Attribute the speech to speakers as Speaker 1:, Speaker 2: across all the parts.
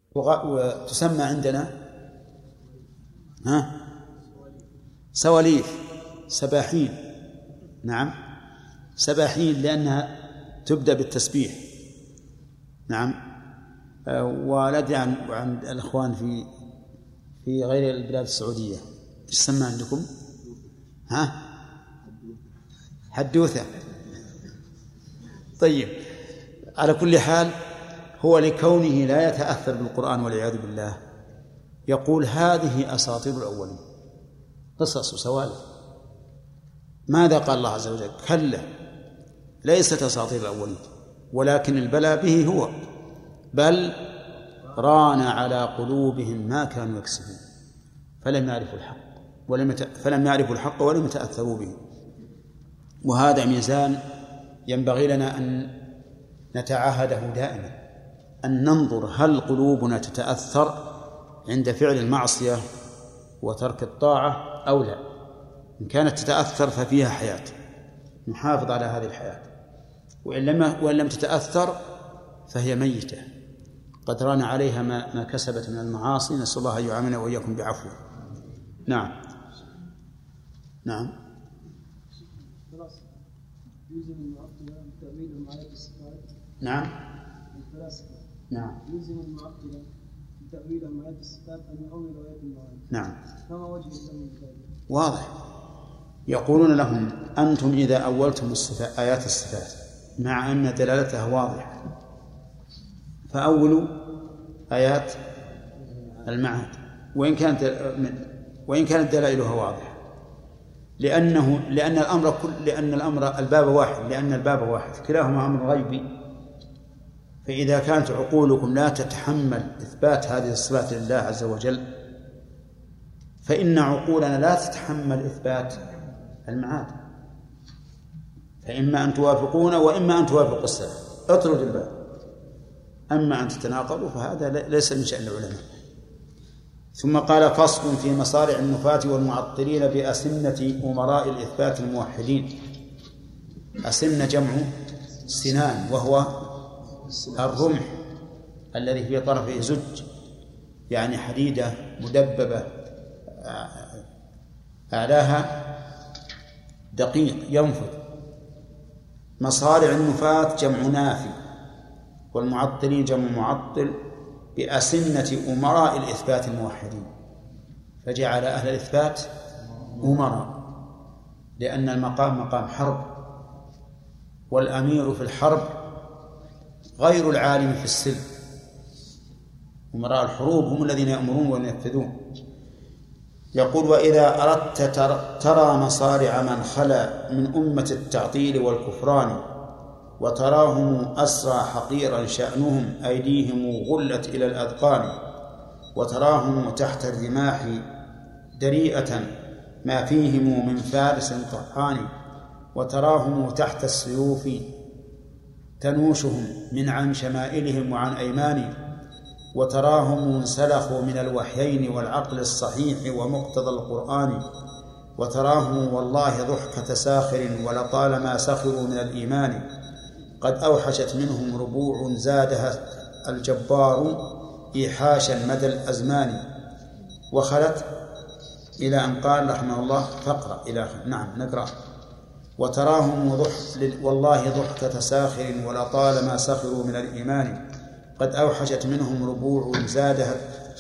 Speaker 1: وتسمى عندنا سواليف، سباحين. نعم، سباحين لأنها تبدأ بالتسبيح. نعم. ولا أدري عن الأخوان في غير البلاد السعودية تسمى عندكم حدوثة. طيب، على كل حال هو لكونه لا يتأثر بالقرآن والعياذ بالله يقول هذه أساطير الأولين، قصص وسوالف. ماذا قال الله عز وجل؟ كلا، ليست أساطير الأولين، ولكن البلاء به هو، بل ران على قلوبهم ما كانوا يكسبون فلم يعرفوا الحق ولم يتأثروا به. وهذا ميزان ينبغي لنا أن نتعاهده دائما، أن ننظر هل قلوبنا تتأثر عند فعل المعصية وترك الطاعة أو لا. إن كانت تتأثر ففيها حياة، نحافظ على هذه الحياة، وإن لم تتأثر فهي ميتة، قد ران عليها ما كسبت من المعاصي. نسأل الله أن يعاملنا وإياكم بعفوه. نعم. نعم.
Speaker 2: يلزم المعطلة تأويلهم آيات الصفات أن يؤولوا آيات المعاني.
Speaker 1: نعم.
Speaker 2: فما وجه الزمن ذلك؟
Speaker 1: واضح. يقولون لهم أنتم إذا أولتم آيات الصفات مع أن دلالتها واضحة فأولوا آيات المعاد وإن كانت دلائلها واضحة، لأن الباب واحد كلاهما أمر غيبي. فإذا كانت عقولكم لا تتحمل إثبات هذه الصفات لله عز وجل فإن عقولنا لا تتحمل إثبات المعاد، فإما أن توافقون وإما أن توافقوا السلف، اطرد الباب. أما أن تتناقضوا فهذا ليس من شأن العلماء. ثم قال فصل في مصارع النفاة والمعطلين بأسنة أمراء الإثبات الموحدين. أسنة جمع سنان، وهو الرمح الذي في طرفه زج، يعني حديدة مدببة أعلاها دقيق ينفذ. مصارع النفاة جمع نافي، والمعطلين جمع معطل، بأسنة أمراء الإثبات الموحدين، فجعل أهل الإثبات أمراء، لأن المقام مقام حرب، والأمير في الحرب غير العالم في السلم. أمراء الحروب هم الذين يأمرون وينفذون. يقول وإذا أردت ترى مصارع من خلا من أمة التعطيل والكفران، وتراهم أسرى حقيرا شأنهم، أيديهم غلت إلى الأذقان، وتراهم تحت الرماح دريئة ما فيهم من فارس طحان، وتراهم تحت السيوف تنوشهم من عن شمائلهم وعن أيمان، وتراهم انسلخوا من الوحيين والعقل الصحيح ومقتضى القرآن، وتراهم والله ضحكة ساخر ولطالما سخروا من الإيمان، قد أوحشت منهم ربوع زادها الجبار إيحاشا مدى الأزمان. وخلت إلى أن قال رحمه الله فقرأ إلى آخر. نعم نقرأ. وتراهم والله ضحكة ساخر ولطالما سخروا من الإيمان، قد أوحشت منهم ربوع زادها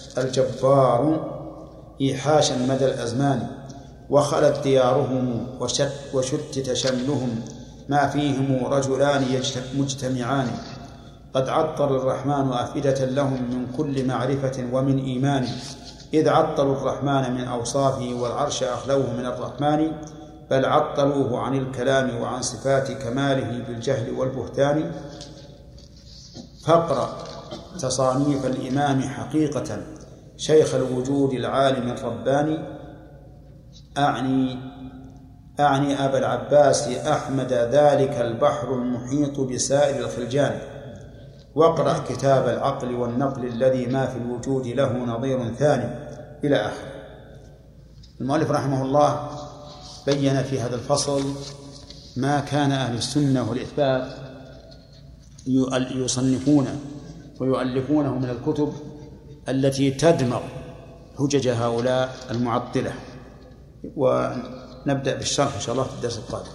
Speaker 1: الجبار إيحاشا مدى الأزمان، وخلت ديارهم وشتت شملهم، ما فيهم رجلان مجتمعان، قد عطر الرحمن أفئدة لهم من كل معرفة ومن إيمان، إذ عطلوا الرحمن من أوصافه والعرش أخلوه من الرحمن، بل عطلوه عن الكلام وعن صفات كماله بالجهل والبهتان. فاقرأ تصانيف الإمام حقيقة شيخ الوجود العالم الرباني، أعني أبا العباس أحمد ذلك البحر المحيط بسائر الخلجان، واقرأ كتاب العقل والنقل الذي ما في الوجود له نظير ثاني، إلى آخر. المؤلف رحمه الله بين في هذا الفصل ما كان أهل السنة والإثبات يصنفونه ويؤلفونه من الكتب التي تدمغ حجج هؤلاء المعطلة. ونبدأ بالشرح إن شاء الله في الدرس القادم.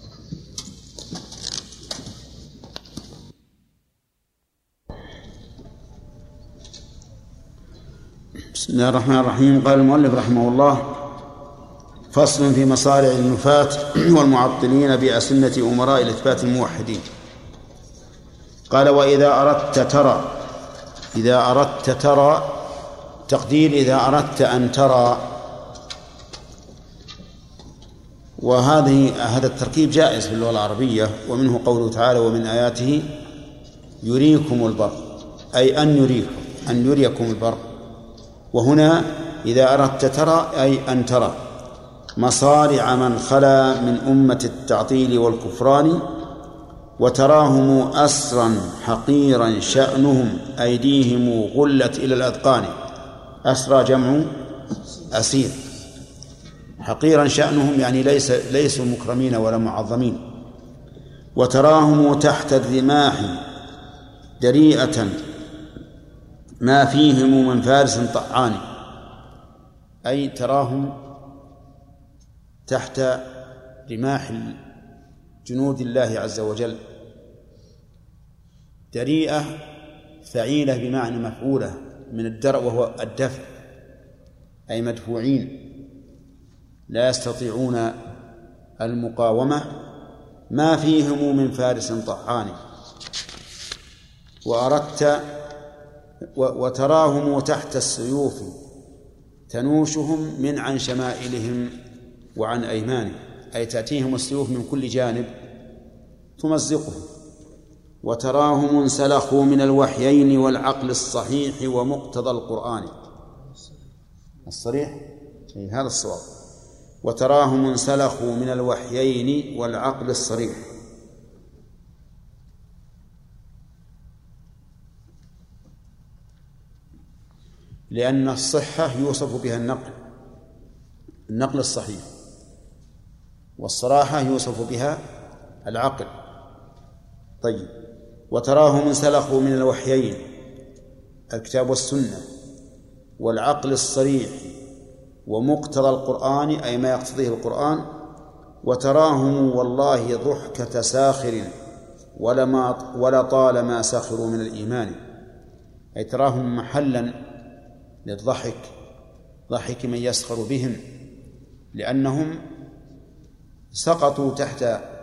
Speaker 1: بسم الله الرحمن الرحيم. قال المؤلف رحمه الله: فصل في مصارع النفاة والمعطلين بأسنة أمراء الإثبات الموحدين. قال: وإذا أردت ترى. إذا أردت ترى تقدير إذا أردت أن ترى، هذا التركيب جائز في اللغة العربية، ومنه قوله تعالى: ومن آياته يريكم البر، أي أن يريكم البر. وهنا إذا أردت ترى أي أن ترى مصارع من خلا من أمة التعطيل والكفران، وتراهم أسرا حقيرا شأنهم أيديهم غلت إلى الأذقان. أسرى جمع أسير، حقيرا شأنهم يعني ليسوا مكرمين ولا معظمين. وتراهم تحت الرماح دريئة ما فيهم من فارس طعان، أي تراهم تحت رماح جنود الله عز وجل. دريئة فعيلة بمعنى مفعولة من الدرء وهو الدفع، أي مدفوعين لا يستطيعون المقاومة، ما فيهم من فارس طعان. وتراهم تحت السيوف تنوشهم من عن شمائلهم وعن أيمانهم، أي تأتيهم السيوف من كل جانب تمزقهم. وتراهم انسلخوا من الوحيين والعقل الصحيح ومقتضى القرآن الصريح، هذا الصواب. وتراهم انسلخوا من الوحيين والعقل الصريح. لأن الصحة يوصف بها النقل الصحيح، والصراحة يوصف بها العقل. طيب، وتراهم انسلخوا من الوحيين الكتاب والسنة والعقل الصريح ومقتضى القرآن، أي ما يقتضيه القرآن. وتراهم والله ضحكة ساخر ولا طالما سخروا من الإيمان، أي تراهم محلا للضحك، ضحك من يسخر بهم، لأنهم سقطوا تحت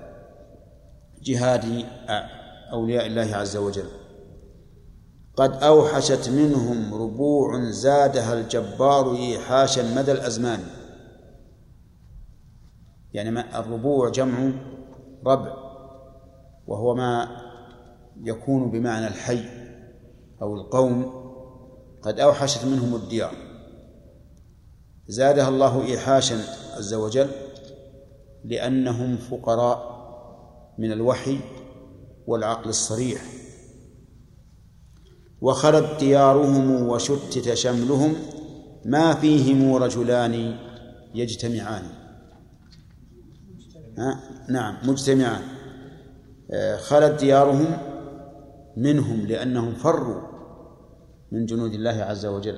Speaker 1: جهاد أولياء الله عز وجل. قد أوحشت منهم ربوع زادها الجبار إيحاشا مدى الأزمان. يعني الربوع جمع ربع، وهو ما يكون بمعنى الحي أو القوم. قد أوحشت منهم الديار، زادها الله إيحاشا عز وجل لأنهم فقراء من الوحي والعقل الصريح. وخلت ديارهم وشتت شملهم ما فيهم رجلان يجتمعان. نعم، مجتمعان. خلت ديارهم منهم لأنهم فروا من جنود الله عز وجل.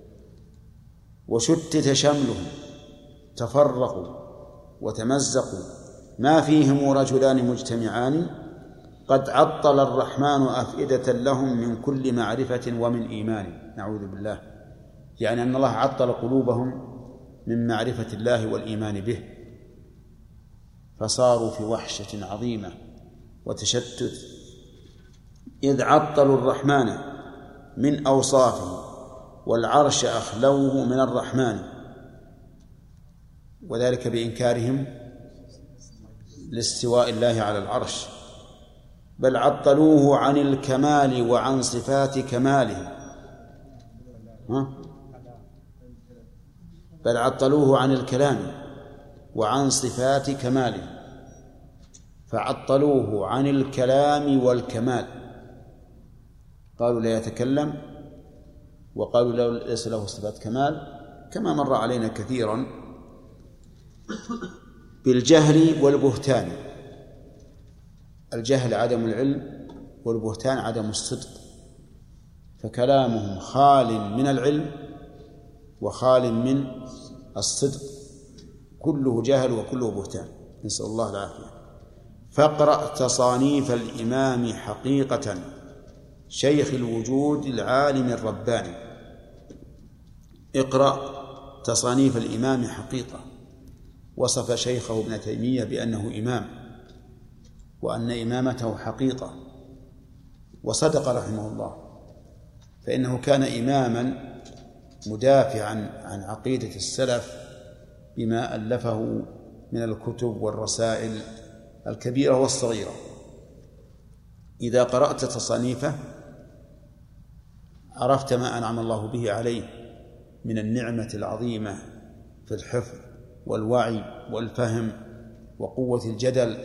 Speaker 1: وشتت شملهم، تفرقوا وتمزقوا، ما فيهم رجلان مجتمعان. قد عطل الرحمن أفئدة لهم من كل معرفة ومن إيمان. نعوذ بالله، يعني أن الله عطل قلوبهم من معرفة الله والإيمان به، فصاروا في وحشة عظيمة وتشتت. إذ عطلوا الرحمن من أوصافه والعرش أخلوه من الرحمن، وذلك بإنكارهم لاستواء الله على العرش. بل عطلوه عن الكمال وعن صفات كماله. بل عطلوه عن الكلام وعن صفات كماله، فعطلوه عن الكلام والكمال. قالوا لا يتكلم، وقالوا ليس له صفات كمال، كما مر علينا كثيرا. بالجهل والبهتان. الجهل عدم العلم، والبهتان عدم الصدق. فكلامهم خال من العلم وخال من الصدق، كله جهل وكله بهتان، نسأل الله العافية. فاقرأ تصانيف الإمام حقيقة شيخ الوجود العالم الرباني. اقرأ تصانيف الإمام حقيقة. وصف شيخه ابن تيمية بأنه إمام، وأن إمامته حقيقة، وصدق رحمه الله، فإنه كان إماما مدافعا عن عقيدة السلف بما ألفه من الكتب والرسائل الكبيرة والصغيرة. إذا قرأت تصانيفه عرفت ما أنعم الله به عليه من النعمة العظيمة في الحفظ والوعي والفهم وقوة الجدل،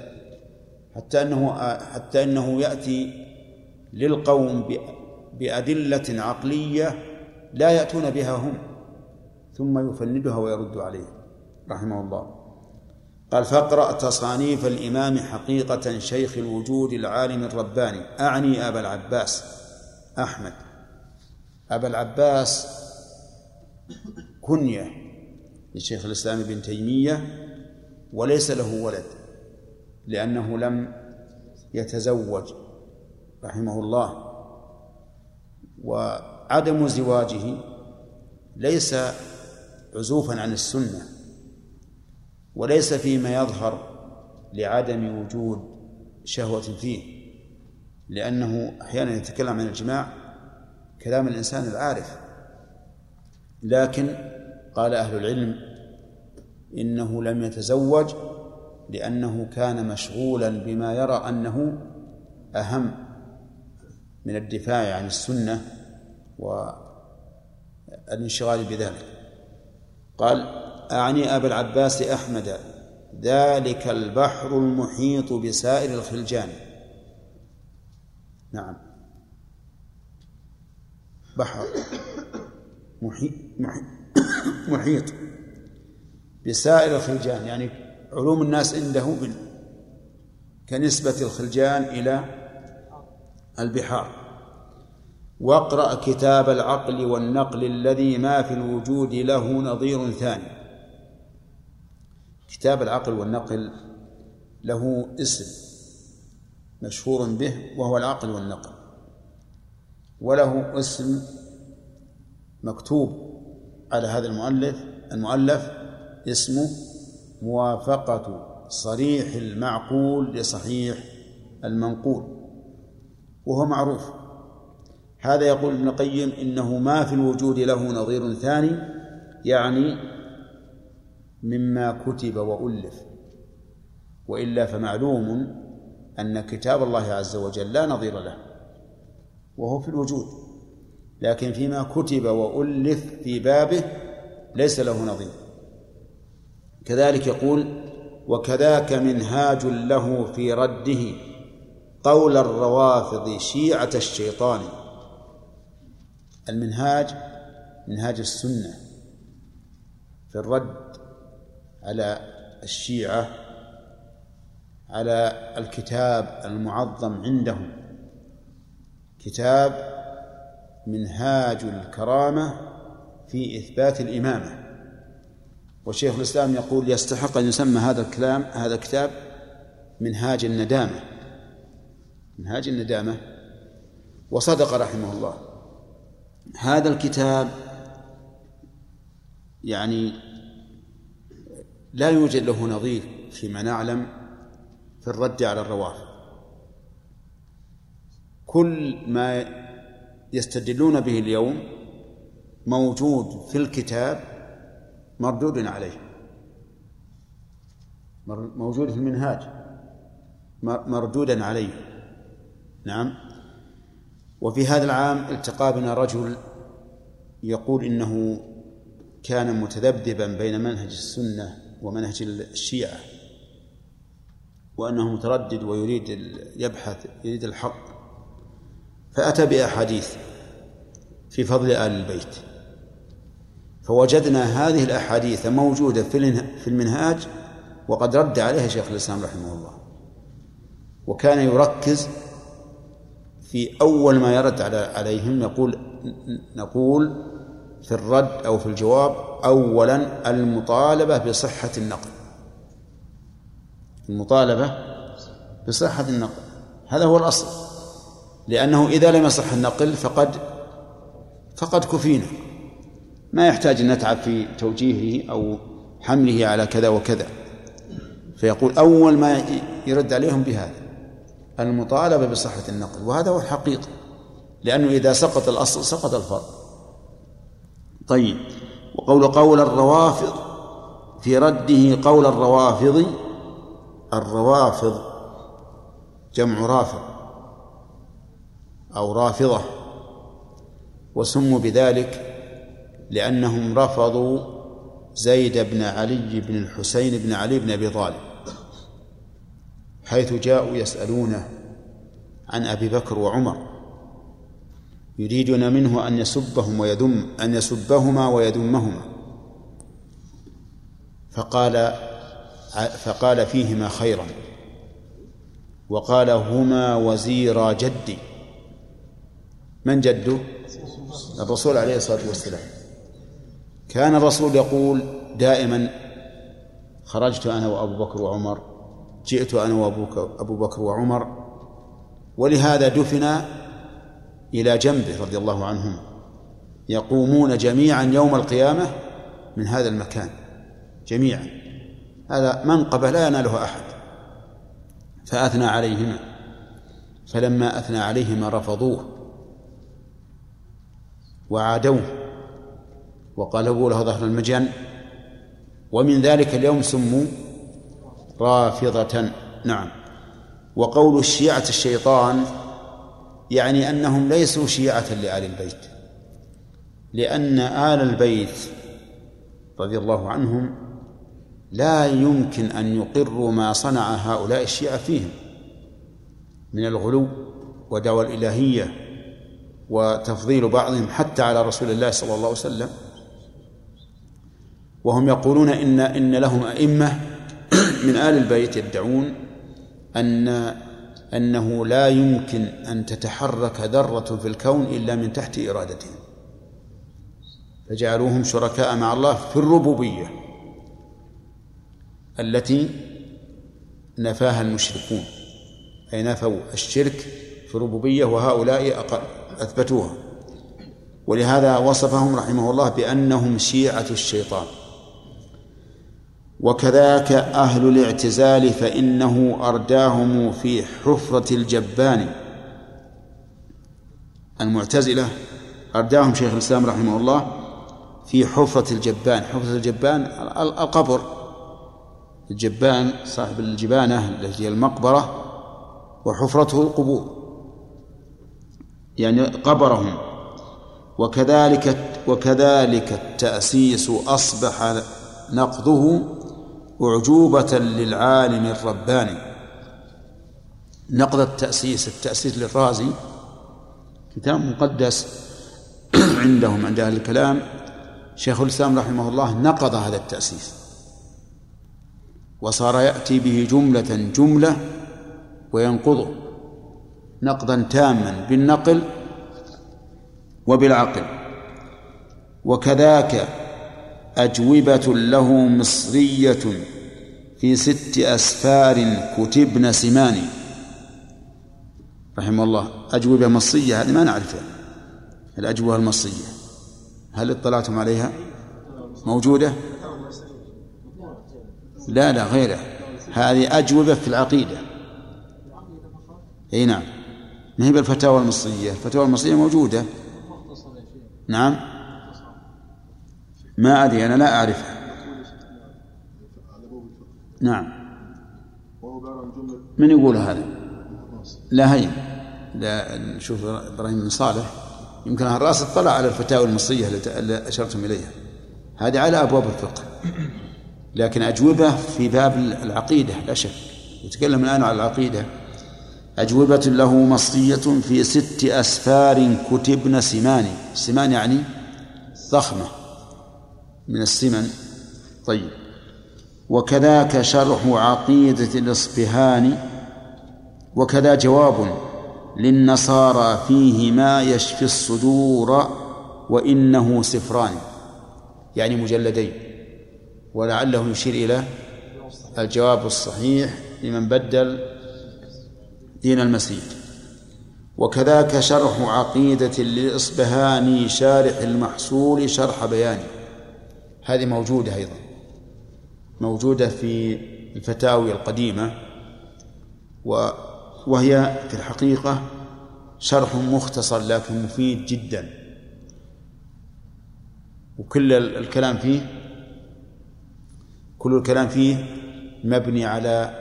Speaker 1: حتى أنه يأتي للقوم بأدلة عقلية لا يأتون بها هم، ثم يفندها ويرد عليه رحمه الله. قال: فاقرأ تصانيف الإمام حقيقة شيخ الوجود العالم الرباني، أعني أبا العباس أحمد. أبا العباس كنية لشيخ الإسلام ابن تيمية، وليس له ولد لأنه لم يتزوج رحمه الله، وعدم زواجه ليس عزوفا عن السنة، وليس فيما يظهر لعدم وجود شهوة فيه، لأنه أحيانا يتكلم عن الجماع كلام الإنسان العارف. لكن قال أهل العلم إنه لم يتزوج لأنه كان مشغولا بما يرى أنه أهم من الدفاع عن السنة والانشغال بذلك. قال: أعني أبا العباس أحمد، ذلك البحر المحيط بسائر الخلجان. نعم، بحر محيط بسائر الخلجان، يعني علوم الناس عنده كنسبة الخلجان إلى البحار. واقرأ كتاب العقل والنقل الذي ما في الوجود له نظير ثاني. كتاب العقل والنقل له اسم مشهور به وهو العقل والنقل، وله اسم مكتوب على هذا المؤلف اسمه موافقة صريح المعقول لصحيح المنقول، وهو معروف. هذا يقول ابن القيم إنه ما في الوجود له نظير ثاني، يعني مما كتب وألف، وإلا فمعلوم أن كتاب الله عز وجل لا نظير له وهو في الوجود، لكن فيما كتب وألف في بابه ليس له نظير. كذلك يقول: وكذاك منهاج له في رده قول الروافض شيعة الشيطان. المنهاج منهاج السنة في الرد على الشيعة على الكتاب المعظم عندهم، كتاب منهاج الكرامة في إثبات الإمامة. وشيخ الإسلام يقول يستحق أن يسمى هذا الكتاب منهاج الندامة، منهاج الندامة. وصدق رحمه الله. هذا الكتاب يعني لا يوجد له نظير فيما نعلم في الرد على الروافض. كل ما يستدلون به اليوم موجود في الكتاب مردود عليه، موجود في المنهاج مردودا عليه. نعم. وفي هذا العام التقى بنا رجل يقول إنه كان متذبذبا بين منهج السنة ومنهج الشيعة، وأنه متردد ويريد يريد الحق، فأتى بأحاديث في فضل آل البيت، فوجدنا هذه الأحاديث موجودة في المنهاج وقد رد عليها شيخ الإسلام رحمه الله، وكان يركز في أول ما يرد عليهم نقول في الرد أو في الجواب أولا المطالبة بصحة النقل، المطالبة بصحة النقل، هذا هو الأصل، لأنه إذا لم يصح النقل فقد كفينا، ما يحتاج أن نتعب في توجيهه أو حمله على كذا وكذا. فيقول أول ما يرد عليهم بهذا المطالبة بصحة النقل، وهذا هو الحقيقة، لأنه إذا سقط الأصل سقط الفرع. طيب، وقول الروافض في رده قول الروافض جمع رافض أو رافضة، وسموا بذلك لأنهم رفضوا زيد بن علي بن الحسين بن علي بن أبي طالب، حيث جاءوا يسألونه عن أبي بكر وعمر، يريدون منه أن يسبهما ويذمهما، فقال فيهما خيرا، وقال هما وزيرا جدي. من جده؟ الرسول عليه الصلاة والسلام. كان الرسول يقول دائما خرجت أنا وأبو بكر وعمر، جئت أنا وأبو بكر وعمر، ولهذا دفن إلى جنبه رضي الله عنهم، يقومون جميعا يوم القيامة من هذا المكان جميعا، هذا منقبة لا يناله أحد. فأثنى عليهما، فلما أثنى عليهما رفضوه وعادوه وقلبوا له ظهر المجن، ومن ذلك اليوم سموا رافضة. نعم. وقول الشيعة الشيطان يعني أنهم ليسوا شيعة لآل البيت، لأن آل البيت رضي الله عنهم لا يمكن أن يقروا ما صنع هؤلاء الشيعة فيهم من الغلو ودعوى الإلهية وتفضيل بعضهم حتى على رسول الله صلى الله عليه وسلم. وهم يقولون إن لهم أئمة من آل البيت يدعون أنه لا يمكن أن تتحرك ذرة في الكون إلا من تحت إرادتهم، فجعلوهم شركاء مع الله في الربوبية التي نفاها المشركون، أي نفوا الشرك في الربوبية، وهؤلاء أثبتوها. ولهذا وصفهم رحمه الله بأنهم شيعة الشيطان. وكذاك أهل الاعتزال فإنه أرداهم في حفرة الجبان. المعتزلة أرداهم شيخ الإسلام رحمه الله في حفرة الجبان. حفرة الجبان القبر، الجبان صاحب الجبانة التي هي المقبرة، وحفرته القبور، يعني قبرهم. وكذلك التأسيس أصبح نقضه أعجوبة للعالم الرباني. نقض التأسيس للرازي كتاب مقدس عندهم عند أهل الكلام، شيخ الإسلام رحمه الله نقض هذا التأسيس، وصار يأتي به جملة وينقضه نقضا تاما بالنقل وبالعقل. وكذاك أجوبة له مصرية في 6 أسفار كتبن سماني رحمه الله. أجوبة مصرية هذه ما نعرفها، الأجوبة المصرية هل اطلعتم عليها؟ موجودة؟ لا غيرها، هذه أجوبة في العقيدة. أي نعم، ما هي بالفتاوى المصرية، الفتاوى المصرية موجودة. نعم، ما أدري، أنا لا أعرفها. نعم، من يقول هذا؟ لا هي، لا نشوف إبراهيم بن صالح يمكن الراس اطلع على الفتاوى المصرية التي أشرتم إليها، هذه على أبواب الفقه، لكن أجوبة في باب العقيدة لا شك. يتكلم الآن على العقيدة. أجوبة له مصرية في 6 أسفار كتبن سماني. سمان يعني ضخمة من السمن. طيب. وكذاك شرح عقيدة الإصبهاني. وكذا جواب للنصارى فيه ما يشفي الصدور وإنه سفران، يعني مجلدين، ولعله يشير إلى الجواب الصحيح لمن بدل دين المسيح. وكذاك شرح عقيدة للإصبهاني شارح المحصول شرح بياني، هذه موجودة أيضا، موجودة في الفتاوي القديمة، وهي في الحقيقة شرح مختصر لكن مفيد جدا، وكل الكلام فيه مبني على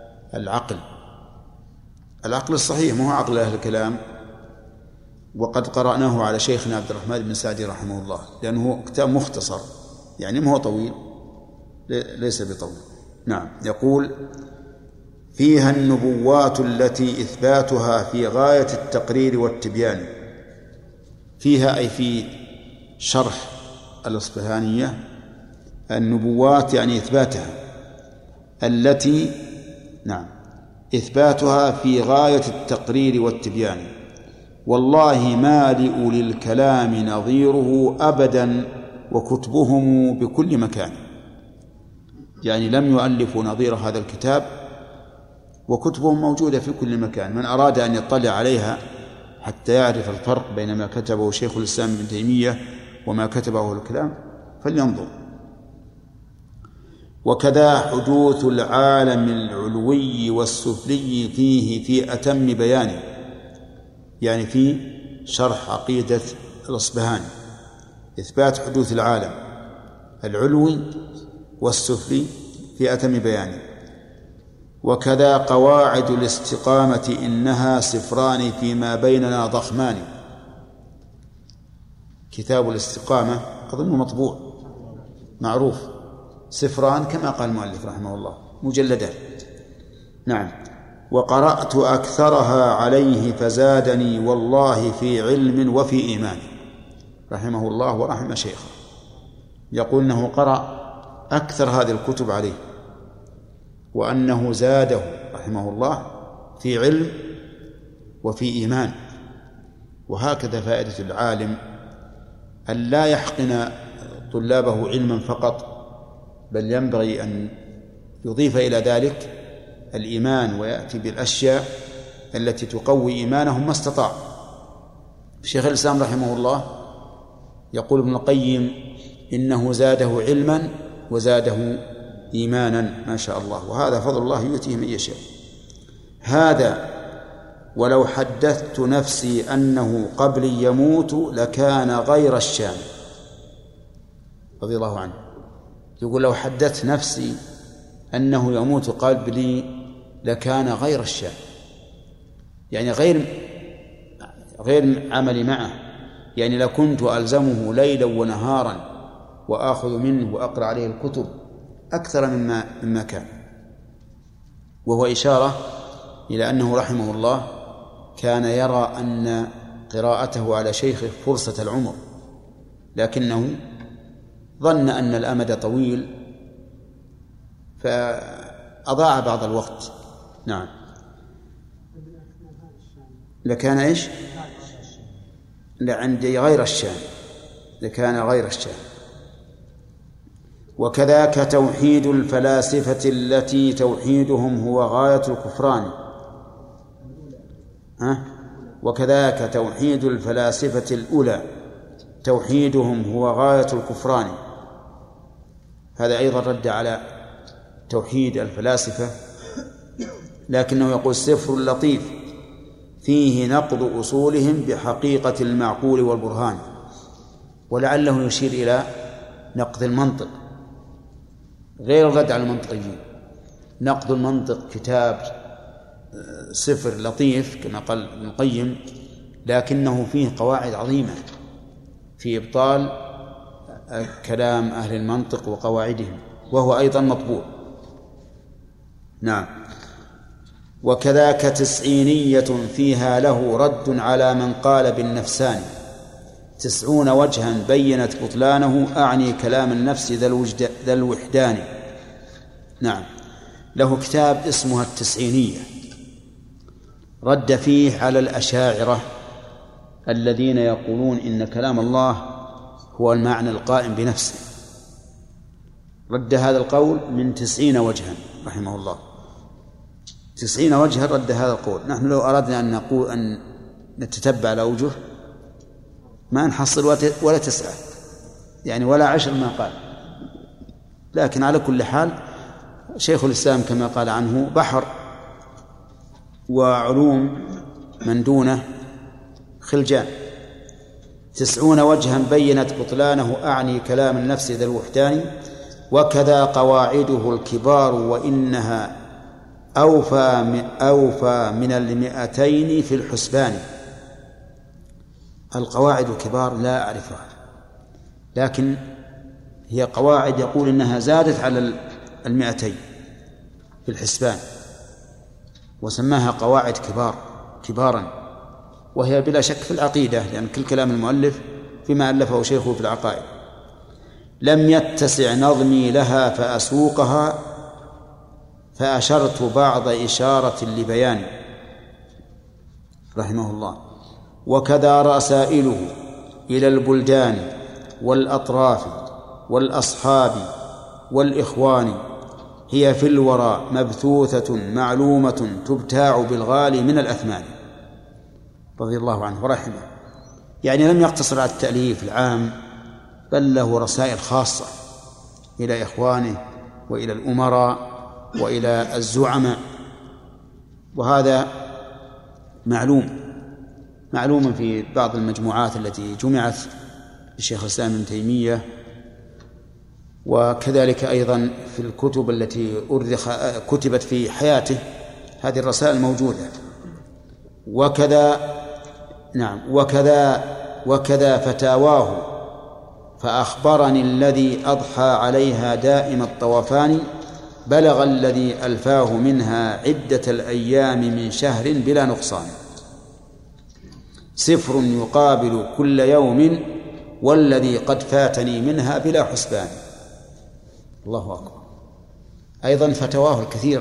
Speaker 1: العقل الصحيح، مو عقل أهل الكلام. وقد قرأناه على شيخنا عبد الرحمن بن سعدي رحمه الله، لأنه كتاب مختصر، يعني ما هو طويل، ليس بطويل. نعم. يقول: فيها النبوات التي إثباتها في غاية التقرير والتبيان. فيها أي في شرح الإصبهانية النبوات يعني إثباتها، التي إثباتها في غاية التقرير والتبيان، والله مالئ للكلام نظيره أبدا وكتبهم بكل مكان. يعني لم يؤلفوا نظير هذا الكتاب، وكتبهم موجودة في كل مكان. من أراد أن يطلع عليها حتى يعرف الفرق بين ما كتبه شيخ الإسلام ابن تيمية وما كتبه الكلام فلينظر. وكذا حدوث العالم العلوي والسفلي فيه في أتم بيانه، يعني في شرح عقيدة الإصبهاني إثبات حدوث العالم العلوي والسفلي في أتم بيانه. وكذا قواعد الاستقامة إنها سفران فيما بيننا ضخمان. كتاب الاستقامة أظن مطبوع معروف، سفران كما قال المؤلف رحمه الله، مجلدات. نعم. وقرأت أكثرها عليه فزادني والله في علم وفي إيمان، رحمه الله ورحم شيخه. يقول أنه قرأ أكثر هذه الكتب عليه، وأنه زاده رحمه الله في علم وفي إيمان. وهكذا فائدة العالم أن لا يحقن طلابه علما فقط، بل ينبغي أن يضيف إلى ذلك الإيمان، ويأتي بالأشياء التي تقوي إيمانهم ما استطاع. شيخ الإسلام رحمه الله يقول ابن القيم إنه زاده علما وزاده إيمانا، ما شاء الله، وهذا فضل الله يؤتيه من يشاء. هذا ولو حدثت نفسي أنه قبلي يموت لكان غير الشام، رضي الله عنه. يقول: لو حدثت نفسي أنه يموت قبلي لكان غير الشام، يعني غير عملي معه، يعني لكنت ألزمه ليلا ونهارا وآخذ منه وأقرأ عليه الكتب أكثر مما كان. وهو إشارة إلى أنه رحمه الله كان يرى أن قراءته على شيخه فرصة العمر، لكنه ظن أن الأمد طويل فأضاع بعض الوقت. نعم. لكان إيش؟ لعندي غير الشام، لكان غير الشام. وكذاك توحيد الفلاسفة التي توحيدهم هو غاية الكفران. وكذاك توحيد الفلاسفة الأولى توحيدهم هو غاية الكفران. هذا أيضا رد على توحيد الفلاسفة، لكنه يقول: سفر لطيف فيه نقض أصولهم بحقيقة المعقول والبرهان. ولعله يشير إلى نقض المنطق غير الرد على المنطقيين. نقض المنطق كتاب سفر لطيف كما قال ابن القيم، لكنه فيه قواعد عظيمة في إبطال كلام أهل المنطق وقواعدهم، وهو أيضا مطبوع. نعم. وكذاك تسعينية فيها له رد على من قال بالنفسان، 90 وجها بينت بطلانه، أعني كلام النفس ذا الوحدان. نعم. له كتاب اسمها التسعينية، رد فيه على الأشاعرة الذين يقولون إن كلام الله هو المعنى القائم بنفسه. رد هذا القول من 90 وجها رحمه الله، 90 وجها رد هذا القول. نحن لو أردنا أن نقول أن نتتبع الأوجه ما نحصل ولا 9 يعني ولا 10 ما قال. لكن على كل حال شيخ الإسلام كما قال عنه بحر، وعلوم من دونه خلجان. 90 وجها بينت بطلانه أعني كلام النفس ذا الوحدان، وكذا قواعده الكبار وإنها أوفى من 200 في الحسبان. القواعد الكبار لا أعرفها، لكن هي قواعد يقول إنها زادت على 200 في الحسبان، وسماها قواعد كبارا، وهي بلا شك في العقيدة، لأن كل كلام المؤلف فيما ألفه شيخه في العقائد. لم يتسع نظمي لها فأسوقها، فأشرت بعض إشارة لبيان رحمه الله. وكذا رسائله إلى البلدان والأطراف والأصحاب والإخوان، هي في الورى مبثوثة معلومة تبتاع بالغالي من الأثمان. رضي الله عنه ورحمه. يعني لم يقتصر على التأليف العام، بل له رسائل خاصة إلى إخوانه وإلى الأمراء وإلى الزعماء، وهذا معلوم في بعض المجموعات التي جمعت لشيخ الإسلام ابن تيمية، وكذلك أيضا في الكتب التي كتبت في حياته هذه الرسائل موجودة. وكذا فتاواه، فأخبرني الذي أضحى عليها دائم الطوفان، بلغ الذي ألفاه منها عدة الأيام من شهر بلا نقصان، 0 يقابل كل يوم، والذي قد فاتني منها بلا حسبان. الله أكبر. أيضا فتواه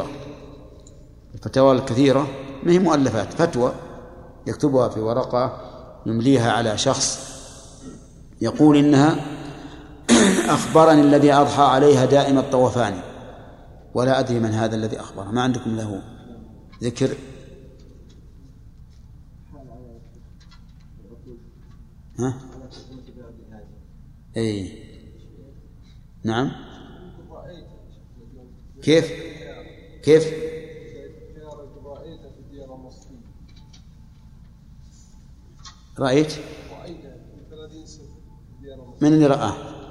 Speaker 1: الكثيرة ما هي مؤلفات، فتوى يكتبها في ورقة يمليها على شخص، يقول إنها أخبرني الذي أضحى عليها دائم الطوفان، ولا أدري من هذا الذي أخبره. ما عندكم له ذكر؟ ها؟ أي نعم. كيف رأيت؟ من اللي رآه؟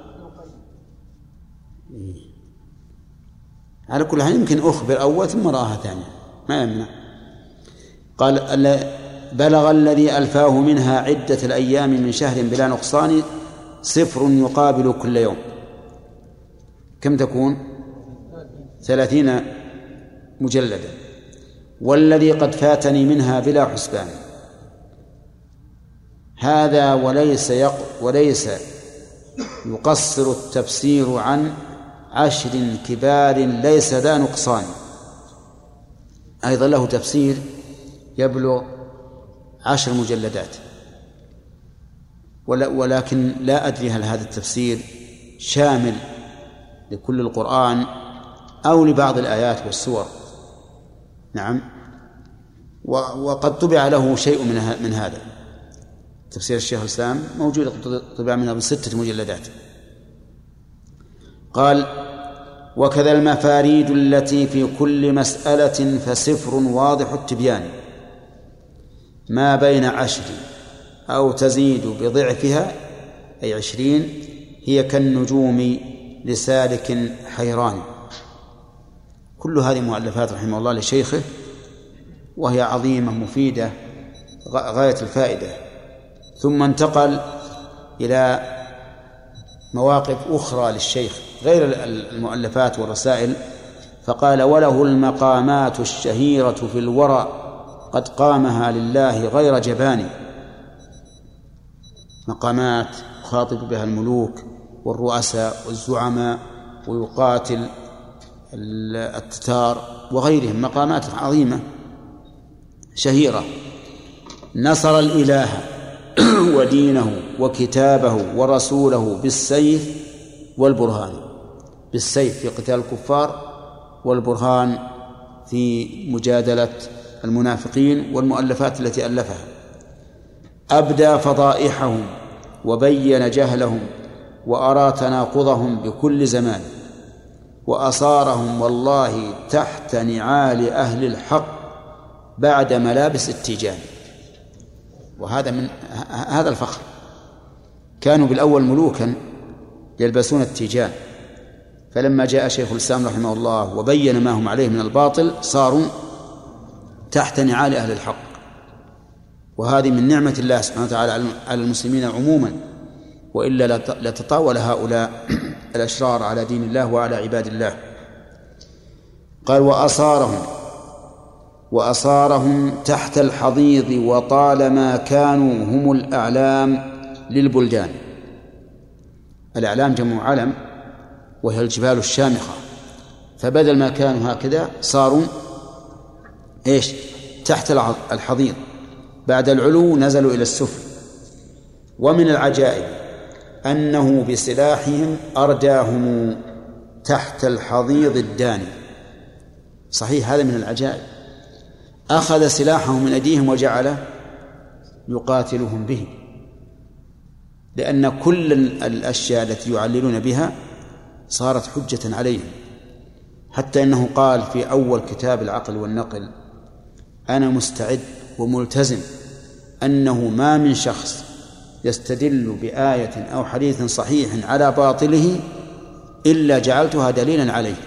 Speaker 1: على كل حال يمكن أخبر أول ثم رآها ثانية، ما يمنع. قال بلغ الذي ألفاه منها عدة الأيام من شهر بلا نقصان، 0 يقابل كل يوم. كم تكون؟ 30 مجلدا. والذي قد فاتني منها بلا حسبان. هذا وليس يقصر التفسير عن 10 كبار ليس ذا نقصان. أيضا له تفسير يبلغ 10 مجلدات، ولكن لا أدري هل هذا التفسير شامل لكل القرآن أو لبعض الآيات والسور. نعم. وقد طبع له شيء من هذا. تفسير الشيخ الإسلام موجود، طبع منها 6 مجلدات. قال وكذا المفاريد التي في كل مسألة فسفر واضح التبيان، ما بين 10 أو تزيد بضعفها أي 20، هي كالنجوم لسالك حيران. كل هذه مؤلفات رحمه الله لشيخه، وهي عظيمة مفيدة غاية الفائدة. ثم انتقل إلى مواقف أخرى للشيخ غير المؤلفات والرسائل، فقال وله المقامات الشهيرة في الورى، قد قامها لله غير جبان. مقامات يخاطب بها الملوك والرؤساء والزعماء، ويقاتل التتار وغيرهم، مقامات عظيمة شهيرة: نصر الإله ودينه وكتابه ورسوله بالسيف والبرهان. بالسيف في قتال الكفار، والبرهان في مجادلة المنافقين والمؤلفات التي ألفها. أبدى فضائحهم وبين جهلهم وأرى تناقضهم بكل زمان، وأصارهم والله تحت نعال أهل الحق بعد ملابس التيجان. وهذا من هذا الفخر. كانوا بالأول ملوكا يلبسون التيجان، فلما جاء شيخ الإسلام رحمه الله وبين ما هم عليه من الباطل صاروا تحت نعال أهل الحق. وهذه من نعمة الله سبحانه وتعالى على المسلمين عموما، وإلا لتطاول هؤلاء الأشرار على دين الله وعلى عباد الله. قال: وأصارهم تحت الحضيض وطالما كانوا هم الأعلام للبلدان. الأعلام جمع علم، وهي الجبال الشامخة، فبدل ما كانوا هكذا صاروا تحت الحضيض، بعد العلو نزلوا إلى السفل. ومن العجائب أنه بسلاحهم أرداهم تحت الحضيض الداني. صحيح، هذا من العجائب. أخذ سلاحهم من أيديهم وجعل يقاتلهم به، لأن كل الأشياء التي يعللون بها صارت حجة عليهم. حتى إنه قال في أول كتاب العقل والنقل: أنا مستعد وملتزم أنه ما من شخص يستدل بآية أو حديث صحيح على باطله إلا جعلتها دليلا عليه.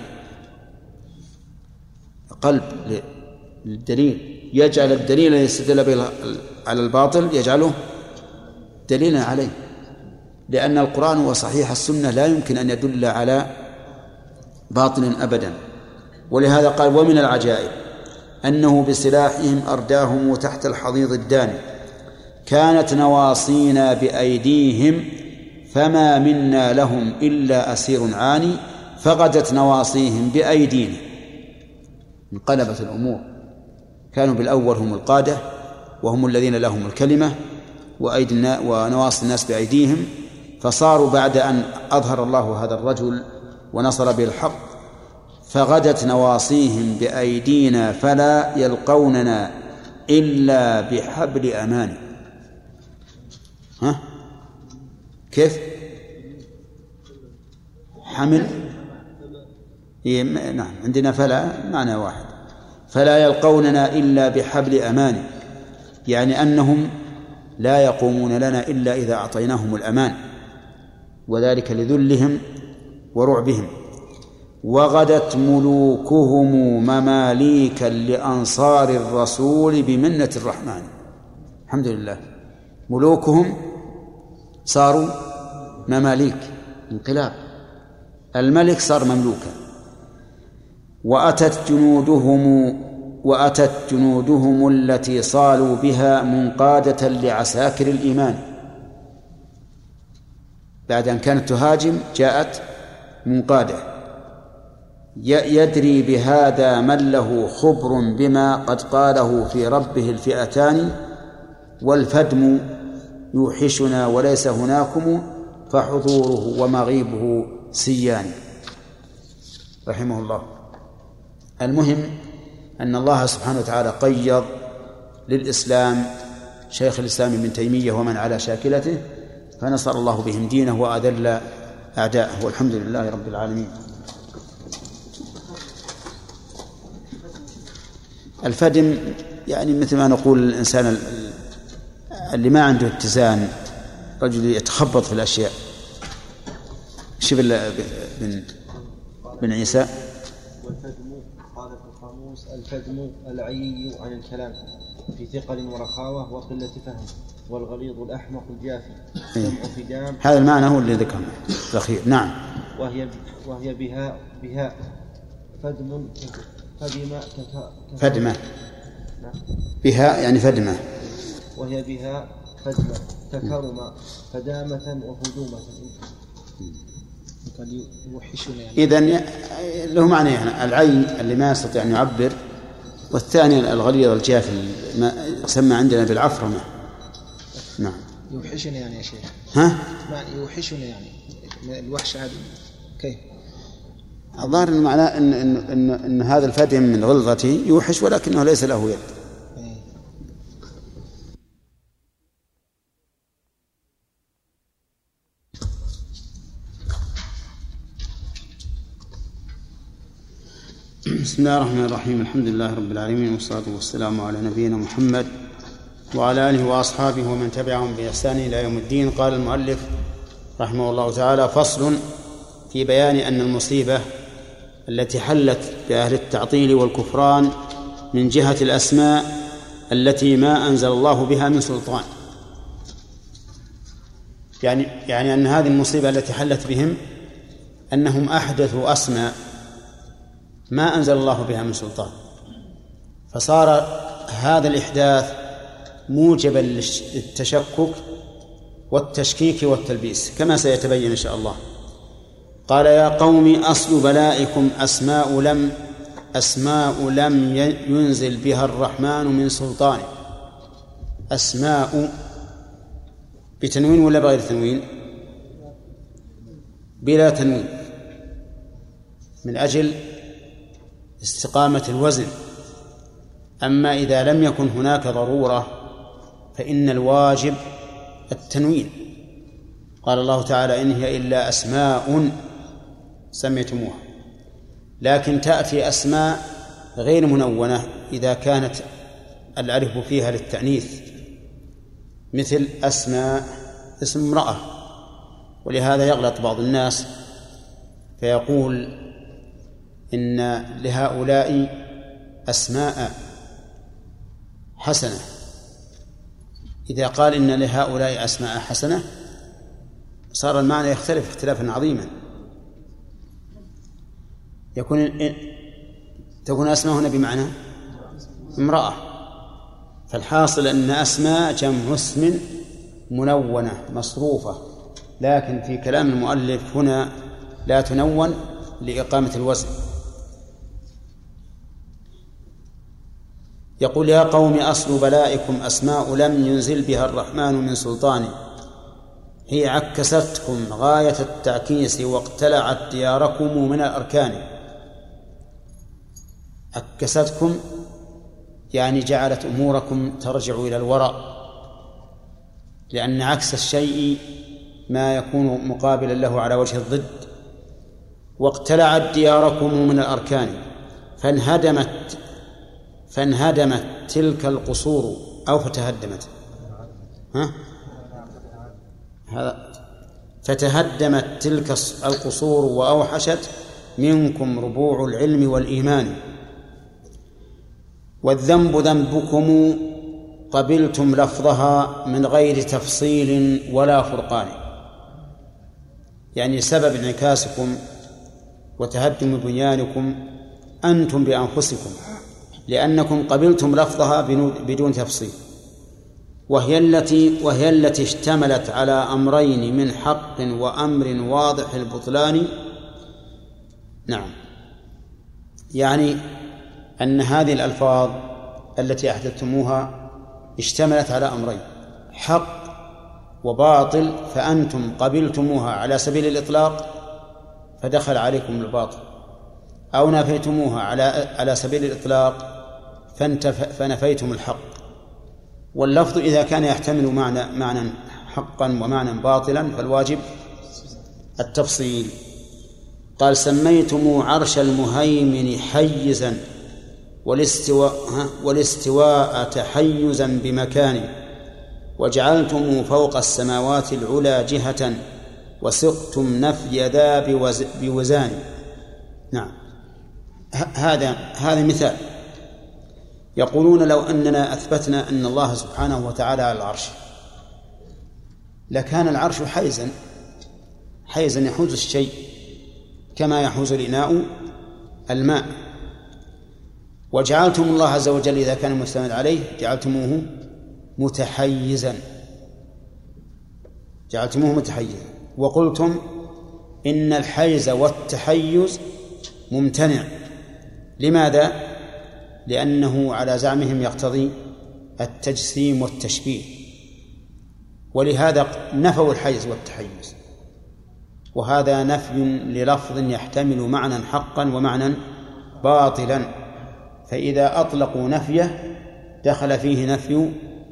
Speaker 1: قلب للدليل، يجعل الدليل الذي يستدل به على الباطل يجعله دليلا عليه، لأن القرآن وصحيح السنة لا يمكن أن يدل على باطل أبدا. ولهذا قال: ومن العجائب أنه بسلاحهم أرداهم تحت الحضيض الداني، كانت نواصينا بأيديهم فما منا لهم إلا أسير عاني، فغدت نواصيهم بأيدينا. انقلبت الأمور. كانوا بالأول هم القادة وهم الذين لهم الكلمة ونواصي الناس بأيديهم، فصاروا بعد أن أظهر الله هذا الرجل ونصر به الحق فغدت نواصيهم بأيدينا فلا يلقوننا إلا بحبل أمان. كيف؟ حمل؟ نعم، عندنا فلا معنى واحد. فلا يلقوننا إلا بحبل أمان، يعني أنهم لا يقومون لنا إلا إذا أعطيناهم الأمان، وذلك لذلهم ورعبهم. وغدت ملوكهم مماليكا لأنصار الرسول بمنة الرحمن. الحمد لله، ملوكهم صاروا مماليك، انقلاب، الملك صار مملوكا. وأتت جنودهم التي صالوا بها منقادة لعساكر الإيمان. بعد أن كانت تهاجم جاءت منقادة. يدري بهذا من له خبر بما قد قاله في ربه الفئتان، والفدم يوحشنا وليس هناكم، فحضوره ومغيبه سيان. رحمه الله. المهم أن الله سبحانه وتعالى قيض للإسلام شيخ الإسلام ابن تيمية ومن على شاكلته، فنصر الله بهم دينه وأذل أعداءه، والحمد لله رب العالمين. الفدم يعني مثل ما نقول الإنسان اللي ما عنده اتزان، رجل يتخبط في الأشياء. شوف بن عيسى:
Speaker 3: والفدم قال في القاموس: الفدم العيي عن الكلام في ثقل ورخاوة وقلة فهم، والغليظ الأحمق الجافي جمع فدام.
Speaker 1: هذا المعنى هو اللي ذكرنا الأخير. نعم.
Speaker 3: وهي بها فدم
Speaker 1: فدمة. بها يعني فدمة.
Speaker 3: وهي بها فدمة تكرم فدامة وهدومة.
Speaker 1: إذن له معنى يعني العين اللي ما يستطيع أن يعبر والثاني الغليظ الجاف ما يسمى عندنا بالعفرمة. نعم.
Speaker 2: يوحشني يعني يا شيخ.
Speaker 1: ها؟
Speaker 2: يوحشني يعني الوحش هذا كيف؟
Speaker 1: الظاهر إن معناه إن هذا الفدي من غلظته يوحش ولكنه ليس له يد. بسم الله الرحمن الرحيم. الحمد لله رب العالمين، والصلاة والسلام على نبينا محمد وعلى آله وأصحابه ومن تبعهم بإحسان إلى يوم الدين. قال المؤلف رحمه الله تعالى: فصل في بيان أن المصيبة التي حلت بأهل التعطيل والكفران من جهة الأسماء التي ما أنزل الله بها من سلطان. يعني أن هذه المصيبة التي حلت بهم أنهم أحدثوا أسماء ما أنزل الله بها من سلطان، فصار هذا الإحداث موجبا للتشكك والتشكيك والتلبيس كما سيتبين إن شاء الله. قال: يا قوم أصل بلائكم أسماء لم ينزل بها الرحمن من سلطان. أسماء بتنوين ولا بغير تنوين؟ بلا تنوين، من أجل استقامة الوزن. أما إذا لم يكن هناك ضرورة فإن الواجب التنوين. قال الله تعالى: إن هي إلا أسماء سميتموها. لكن تأتي أسماء غير منونة إذا كانت الألف فيها للتأنيث، مثل أسماء اسم امرأة. ولهذا يغلط بعض الناس فيقول إن لهؤلاء أسماء حسنة. إذا قال إن لهؤلاء أسماء حسنة صار المعنى يختلف اختلافا عظيما. تكون أسماء هنا بمعنى امرأة، فالحاصل أن أسماء جمع اسم منونة مصروفة، لكن في كلام المؤلف هنا لا تنون لإقامة الوزن. يقول: يا قوم أصل بلائكم أسماء لم ينزل بها الرحمن من سلطان، هي عكستكم غاية التعكيس واقتلعت دياركم من الأركان. عكستكم يعني جعلت أموركم ترجع إلى الوراء، لأن عكس الشيء ما يكون مقابلا له على وجه الضد. واقتلعت دياركم من الأركان، فانهدمت تلك القصور أو فتهدمت. فتهدمت تلك القصور وأوحشت منكم ربوع العلم والإيمان. والذنب ذنبكم قبلتم لفظها من غير تفصيل ولا فرقان. يعني سبب انعكاسكم وتهدم بنيانكم أنتم بأنفسكم، لأنكم قبلتم لفظها بدون تفصيل، وهي التي اشتملت على أمرين من حق وأمر واضح البطلان. نعم، يعني أن هذه الألفاظ التي أحدثتموها اشتملت على أمرين: حق وباطل، فأنتم قبلتموها على سبيل الإطلاق فدخل عليكم الباطل، أو نفيتموها على سبيل الإطلاق فنفيتم الحق. واللفظ إذا كان يحتمل معنى حقا ومعنى باطلا فالواجب التفصيل. قال: سميتم عرش المهيمن حيزا والاستواء تحيزا بمكان، وجعلتم فوق السماوات العلى جهة وسقتم نفي ذا بوزان. نعم، هذا مثال. يقولون: لو أننا أثبتنا أن الله سبحانه وتعالى على العرش لكان العرش حيزا يحوز الشيء كما يحوز الإناء الماء. وجعلتم الله عز وجل إذا كان مستند عليه جعلتموه متحيزا، وقلتم إن الحيز والتحيز ممتنع. لماذا؟ لأنه على زعمهم يقتضي التجسيم والتشبيه، ولهذا نفوا الحيز والتحيز، وهذا نفي للفظ يحتمل معنى حقا ومعنى باطلا، فإذا أطلقوا نفيه دخل فيه نفي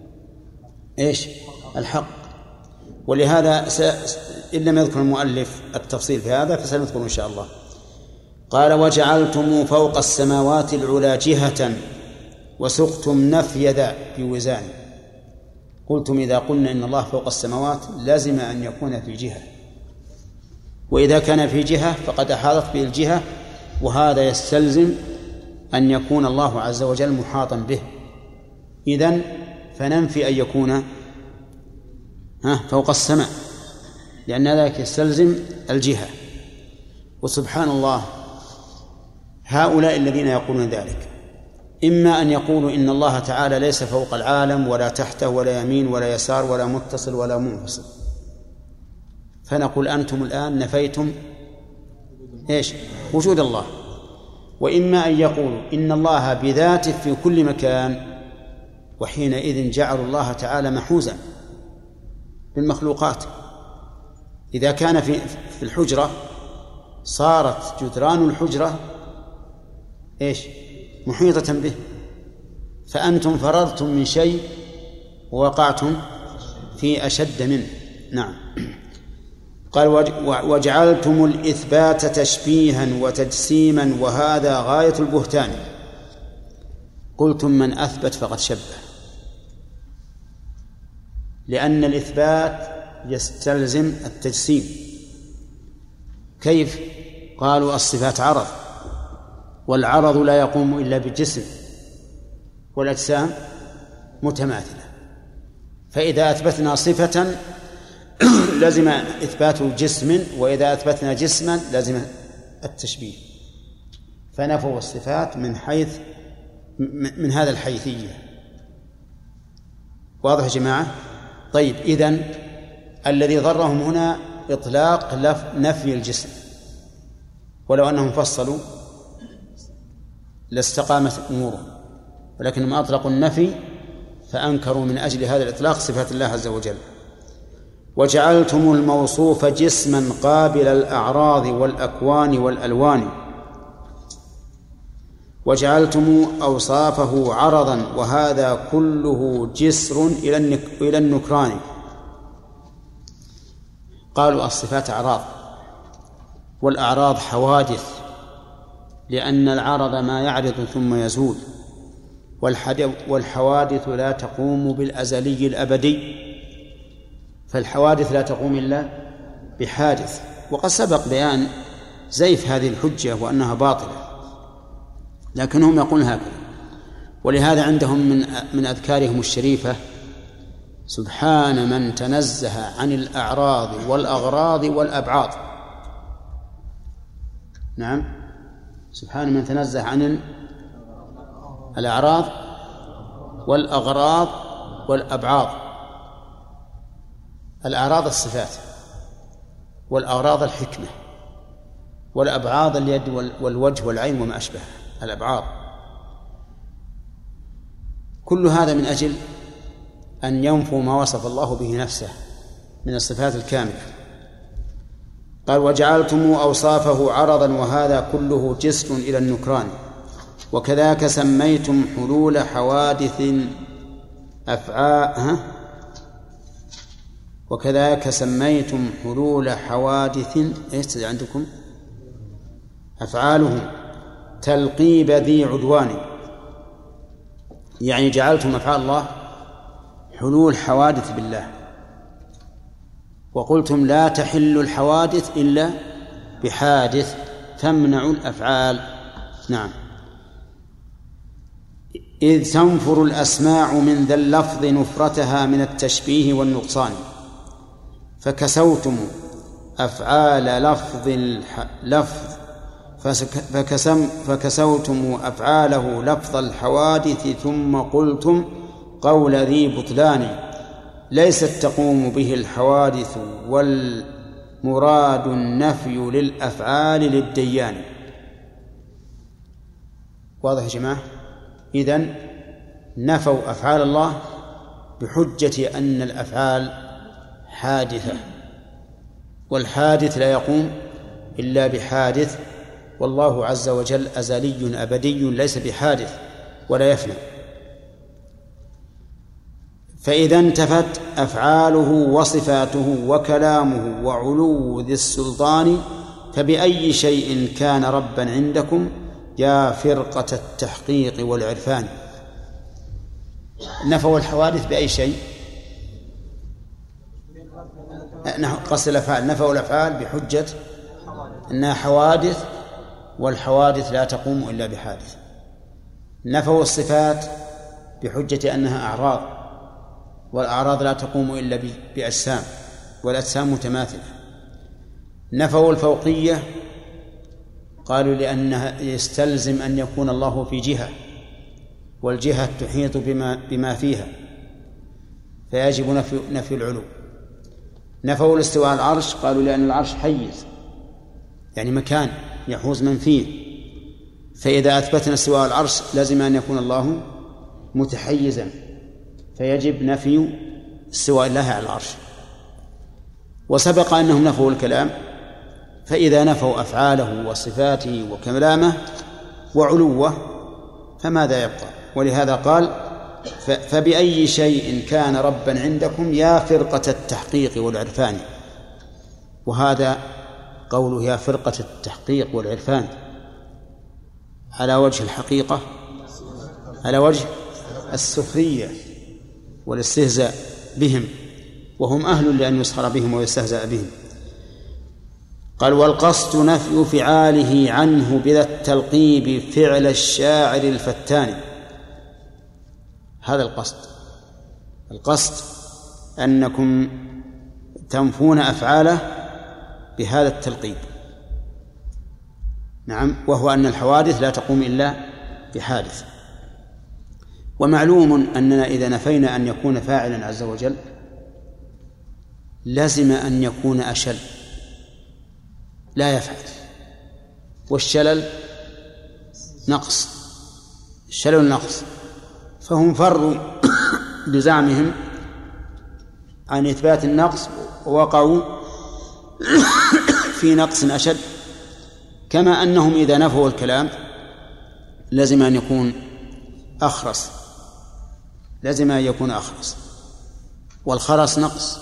Speaker 1: الحق. ولهذا إن لم يذكر المؤلف التفصيل في هذا فسنذكر إن شاء الله. قال: وجعلتم فوق السماوات العلى جهة وسقتم نفي ذا بوزان. قلتم إذا قلنا إن الله فوق السماوات لازم أن يكون في جهة، وإذا كان في جهة فقد أحاطت به الجهة، وهذا يستلزم أن يكون الله عز وجل محاطا به، إذن فننفي أن يكون فوق السماء، لأن ذلك يستلزم الجهة. وسبحان الله، هؤلاء الذين يقولون ذلك إما أن يقولوا إن الله تعالى ليس فوق العالم ولا تحته ولا يمين ولا يسار ولا متصل ولا منفصل، فنقول أنتم الآن نفيتم وجود الله. وإما أن يقولوا إن الله بذاته في كل مكان، وحينئذ جعلوا الله تعالى محوزا بالمخلوقات. إذا كان في الحجرة صارت جدران الحجرة محيطة به، فأنتم فررتم من شيء ووقعتم في أشد منه. نعم. قال: وجعلتم الإثبات تشبيها وتجسيما وهذا غاية البهتان. قلتم من أثبت فقد شبه، لأن الإثبات يستلزم التجسيم. كيف؟ قالوا الصفات عرض، والعرض لا يقوم إلا بالجسم، والأجسام متماثلة، فإذا أثبتنا صفة لازم إثبات جسم، وإذا أثبتنا جسما لازم التشبيه، فنفوا الصفات من هذا الحيثية. واضح يا جماعة؟ طيب، إذن الذي ضرهم هنا إطلاق نفي الجسم، ولو أنهم فصلوا لاستقامت أمورهم، ولكنهم أطلقوا النفي فأنكروا من أجل هذا الإطلاق صفات الله عز وجل. وجعلتم الموصوف جسما قابل الأعراض والأكوان والألوان، وجعلتم أوصافه عرضا، وهذا كله جسر إلى النكران. قالوا الصفات أعراض، والأعراض حوادث، لأن العرض ما يعرض ثم يزول، والحوادث لا تقوم بالأزلي الأبدي، فالحوادث لا تقوم إلا بحادث. وقد سبق بيان زيف هذه الحجة وأنها باطلة، لكنهم يقولون هكذا. ولهذا عندهم من أذكارهم الشريفة: سبحان من تنزه عن الأعراض والأغراض والأبعاض. نعم، سبحان من تنزه عن الأعراض والأغراض والأبعاض. الأعراض الصفات، والأغراض الحكمة، والأبعاض اليد والوجه والعين وما أشبه الأبعاض. كل هذا من أجل أن ينفوا ما وصف الله به نفسه من الصفات الكاملة. قال: وجعلتم أوصافه عرضا، وهذا كله جسر إلى النكران. وكذاك سميتم حلول حوادث وكذاك سميتم حلول حوادث عندكم أفعالهم تلقيب ذي عدوان، يعني جعلتم أفعال الله حلول حوادث بالله، وقلتم لا تحل الحوادث إلا بحادث، فامنعوا الأفعال. نعم. إذ تنفر الأسماع من ذا اللفظ نفرتها من التشبيه والنقصان، فكسوتم أفعال فكسوتم أفعاله لفظ الحوادث، ثم قلتم قول ذي بطلان ليست تقوم به الحوادث، والمراد النفي للأفعال للديان. واضح يا جماعة؟ إذن نفوا أفعال الله بحجة أن الأفعال حادثة، والحادث لا يقوم إلا بحادث، والله عز وجل أزلي أبدي ليس بحادث ولا يفنى. فإذا انتفت أفعاله وصفاته وكلامه وعلو ذي السلطان فبأي شيء كان ربا عندكم يا فرقة التحقيق والعرفان. نفوا الحوادث بأي شيء؟ قصد الأفعال، نفوا الأفعال بحجة أنها حوادث، والحوادث لا تقوم إلا بحادث. نفوا الصفات بحجة أنها أعراض، والأعراض لا تقوم إلا بأجسام، والأجسام متماثلة. نفوا الفوقية، قالوا لأنها يستلزم أن يكون الله في جهة، والجهة تحيط بما فيها، فيجب نفي العلو. نفوا الاستواء على العرش، قالوا لأن العرش حيز، يعني مكان يحوز من فيه، فإذا أثبتنا استواء على العرش لازم أن يكون الله متحيزا، فيجب نفي استواء الله على العرش. وسبق أنهم نفوا الكلام، فإذا نفوا أفعاله وصفاته وكلامه وعلوه فماذا يبقى؟ ولهذا قال فبأي شيء كان ربا عندكم يا فرقة التحقيق والعرفان. وهذا قوله يا فرقة التحقيق والعرفان على وجه الحقيقة، على وجه السخرية والاستهزاء بهم، وهم أهل لأن يسخر بهم ويستهزأ بهم. قال والقصد نفي فعاله عنه بذا التلقيب فعل الشاعر الفتان. هذا القصد أنكم تنفون أفعاله بهذا التلقيب. نعم، وهو أن الحوادث لا تقوم إلا بحادث. ومعلوم أننا إذا نفينا أن يكون فاعلا عز وجل لازم أن يكون أشل لا يفعل، والشلل نقص، الشلل نقص، فهم فروا بزعمهم عن إثبات النقص ووقعوا في نقص أشد. كما أنهم إذا نفوا الكلام لازم أن يكون أخرس، لازم أن يكون أخرس، والخرس نقص.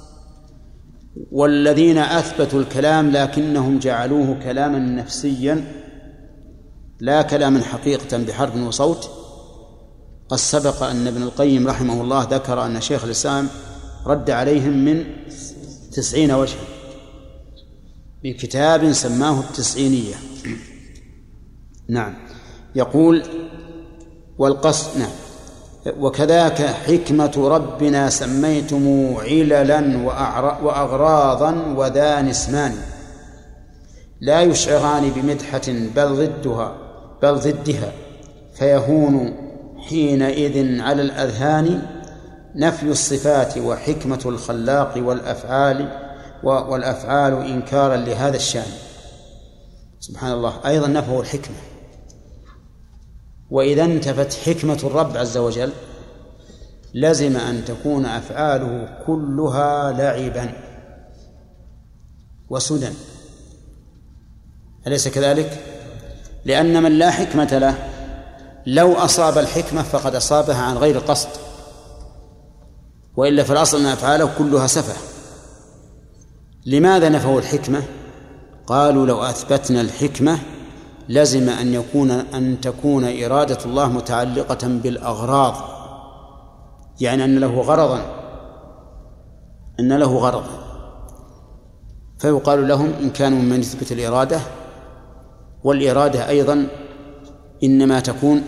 Speaker 1: والذين أثبتوا الكلام لكنهم جعلوه كلاما نفسيا لا كلاما حقيقة بحرف وصوت. قد سبق أن ابن القيم رحمه الله ذكر أن شيخ الإسلام رد عليهم من 90 وجها بكتاب سماه التسعينية. نعم، يقول والقصد نعم وكذاك حكمة ربنا سميتم عللا وأغراضا وذان اسمان لا يشعران بمدحة بل ضدها فيهون حينئذ على الأذهان نفي الصفات وحكمة الخلاق والأفعال إنكارا لهذا الشأن. سبحان الله، أيضا نفوا الحكمة. وإذا انتفت حكمة الرب عز وجل لزم أن تكون أفعاله كلها لعبا وسدى، أليس كذلك؟ لأن من لا حكمة له لو أصاب الحكمة فقد أصابها عن غير قصد، وإلا في الأصل أن أفعاله كلها سفه. لماذا نفوا الحكمة؟ قالوا لو أثبتنا الحكمة لازم أن تكون إرادة الله متعلقة بالأغراض، يعني أن له غرضا، فيقال لهم إن كانوا من يثبت الإرادة، والإرادة أيضا إنما تكون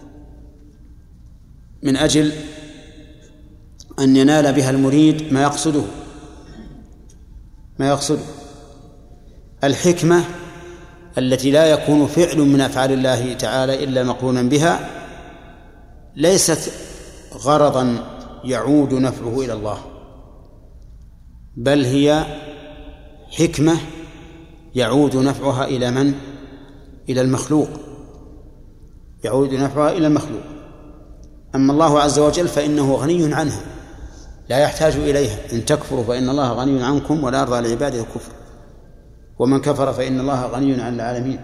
Speaker 1: من أجل أن ينال بها المريد ما يقصده. الحكمة التي لا يكون فعل من أفعال الله تعالى إلا مقرونا بها ليست غرضا يعود نفعه إلى الله، بل هي حكمة يعود نفعها إلى من؟ إلى المخلوق. يعود نفعها إلى المخلوق. أما الله عز وجل فإنه غني عنها لا يحتاج إليها. إن تكفروا فإن الله غني عنكم ولا يرضى لعباده الكفر، ومن كفر فإن الله غني عن العالمين.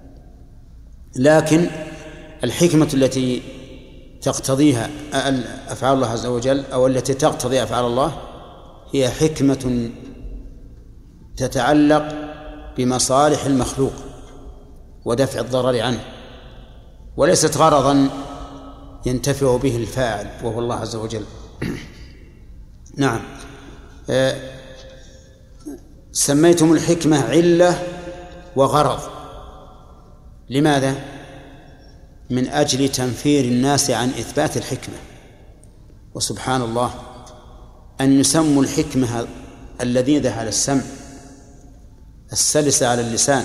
Speaker 1: لكن الحكمة التي تقتضيها أفعال الله عز وجل أو التي تقتضي أفعال الله هي حكمة تتعلق بمصالح المخلوق ودفع الضرر عنه، وليست غرضا ينتفع به الفاعل وهو الله عز وجل. نعم. سميتم الحكمة علة وغرض. لماذا؟ من أجل تنفير الناس عن إثبات الحكمة. وسبحان الله أن يسموا الحكمة اللذيذة على السمع السلسة على اللسان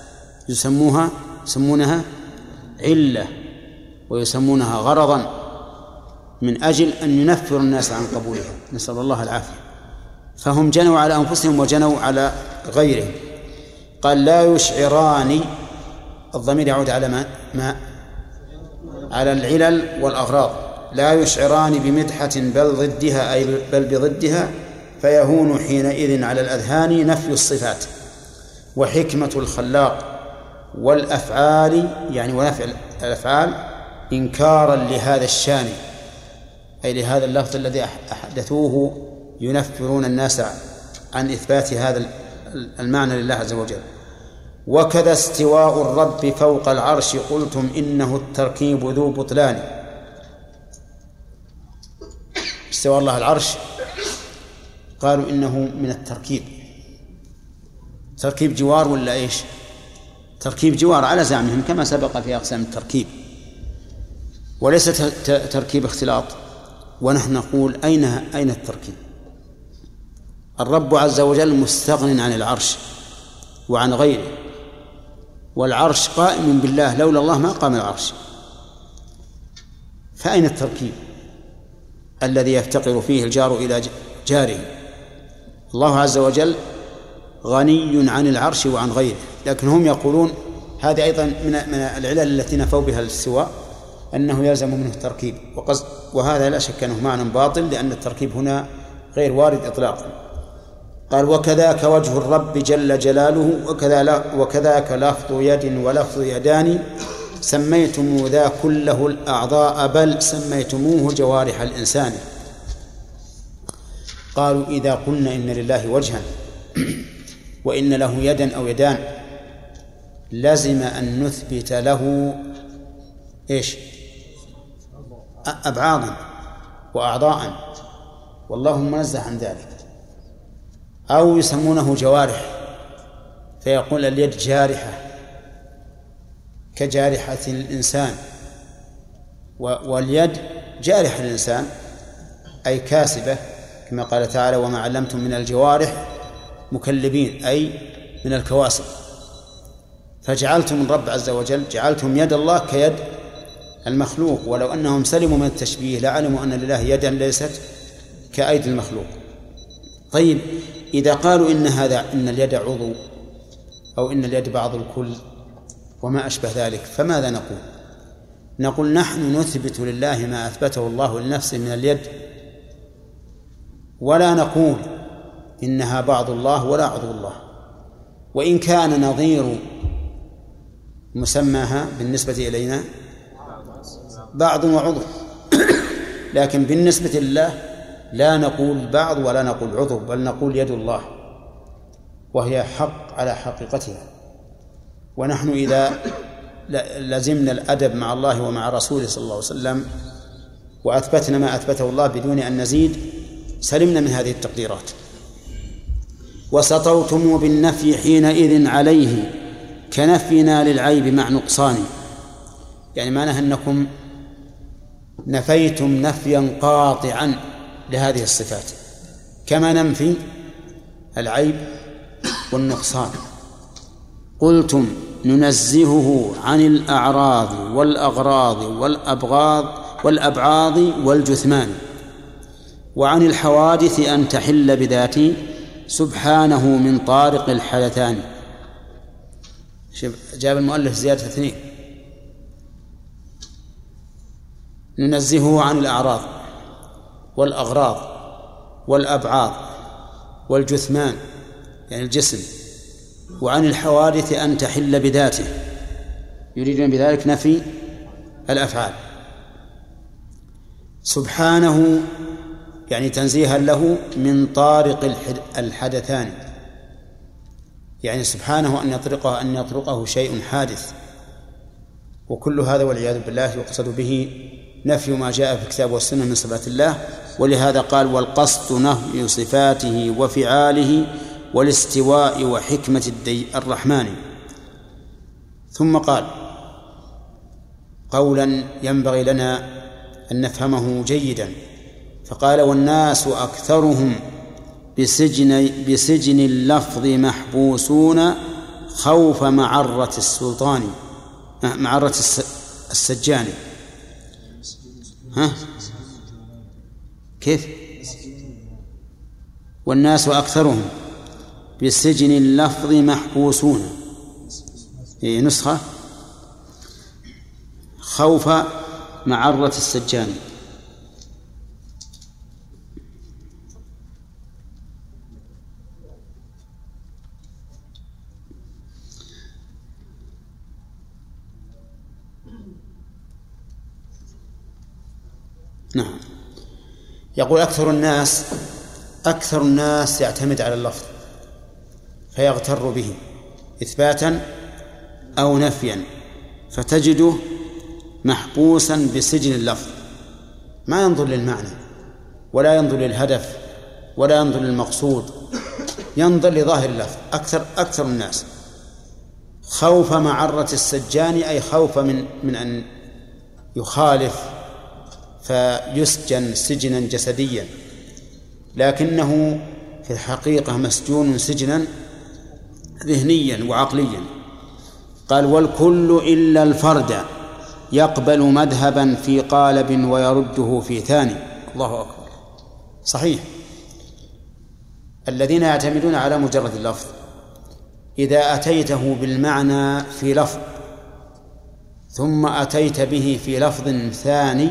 Speaker 1: يسمونها علة ويسمونها غرضا من أجل أن ينفر الناس عن قبولها، نسأل الله العافية. فهم جنوا على أنفسهم وجنوا على غيرهم. قال لا يشعران، الضمير يعود على ما على العلل والأغراض. لا يشعران بمدحة بل ضدها أي بل بضدها، فيهون حينئذ على الأذهان نفي الصفات. وحكمة الخلاق والأفعال يعني ونفع الأفعال إنكارا لهذا الشان أي لهذا اللفظ الذي أحدثوه ينفرون الناس عن إثبات هذا المعنى لله عز وجل. وكذا استواء الرب فوق العرش قلتم إنه التركيب ذو بطلان. استواء الله العرش قالوا إنه من التركيب. تركيب جوار ولا إيش؟ تركيب جوار على زعمهم كما سبق في أقسام التركيب، وليس تركيب اختلاط. ونحن نقول أين التركيب؟ الرب عز وجل مستغن عن العرش وعن غيره، والعرش قائم بالله، لولا الله ما قام العرش. فأين التركيب الذي يفتقر فيه الجار إلى جاره؟ الله عز وجل غني عن العرش وعن غيره، لكن هم يقولون هذه أيضا من العلل التي نفوا بها الاستواء أنه يلزم منه التركيب، وهذا لا شك أنه معنى باطل، لأن التركيب هنا غير وارد إطلاقا. قال وكذاك وجه الرب جل جلاله وكذاك لفظ يد ولفظ يدان سميتم ذا كله الأعضاء بل سميتموه جوارح الإنسان. قالوا إذا قلنا إن لله وجها وإن له يدا أو يدان لازم أن نثبت له إيش؟ أبعاضا وأعضاء، والله منزه عن ذلك. أو يسمونه جوارح، فيقول اليد جارحة كجارحة الإنسان، واليد جارحة الإنسان أي كاسبة، كما قال تعالى وما علمتم من الجوارح مكلبين أي من الكواسب. فجعلتم الرب عز وجل جعلتم يد الله كيد المخلوق، ولو أنهم سلموا من التشبيه لعلموا أن لله يدا ليست كأيدي المخلوق. طيب إذا قالوا إن اليد عضو أو إن اليد بعض الكل وما أشبه ذلك، فماذا نقول؟ نقول نحن نثبت لله ما أثبته الله لنفسه من اليد، ولا نقول إنها بعض الله ولا عضو الله، وإن كان نظير مسماها بالنسبة إلينا بعض وعضو، لكن بالنسبة لله لا نقول بعض ولا نقول عضو، بل نقول يد الله، وهي حق على حقيقتها. ونحن إذا لزمنا الأدب مع الله ومع رسوله صلى الله عليه وسلم وأثبتنا ما أثبته الله بدون أن نزيد سلمنا من هذه التقديرات. وسطوتم بالنفي حينئذ عليه كنفينا للعيب مع نقصان، يعني معناها أنكم نفيتم نفيا قاطعا لهذه الصفات كما ننفي العيب والنقصان. قلتم ننزهه عن الأعراض والأغراض والأبعاض والجثمان وعن الحوادث أن تحل بذاته سبحانه من طارق الحدثان. جاب المؤلف زيادة 2 ننزهه عن الأعراض والأغراض والأبعاض والجثمان يعني الجسم، وعن الحوادث أن تحل بذاته، يريدون بذلك نفي الأفعال. سبحانه يعني تنزيها له من طارق الحدثان، يعني سبحانه أن يطرقه شيء حادث، وكل هذا والعياذ بالله يقصد به نفي ما جاء في الكتاب والسنة من صفات الله. ولهذا قال: والقصد نفي صفاته وفعاله والاستواء وحكمة الرحمن. ثم قال قولا ينبغي لنا أن نفهمه جيدا، فقال: والناس أكثرهم بسجن اللفظ محبوسون خوف معرة السلطان، معرة السجان. ها كيف؟ والناس أكثرهم بسجن اللفظ محبوسون، نسخة خوف معرة السجان. نعم. يقول أكثر الناس يعتمد على اللفظ فيغتر به إثباتا أو نفيا، فتجده محبوسا بسجن اللفظ، ما ينظر للمعنى ولا ينظر للهدف ولا ينظر للمقصود، ينظر لظاهر اللفظ. أكثر الناس خوف معرة السجان، أي خوف من أن يخالف فيسجن سجنا جسديا، لكنه في الحقيقة مسجون سجنا ذهنيا وعقليا. قال: والكل إلا الفرد يقبل مذهبا في قالب ويرده في ثاني. الله أكبر. صحيح، الذين يعتمدون على مجرد اللفظ إذا أتيته بالمعنى في لفظ ثم أتيت به في لفظ ثاني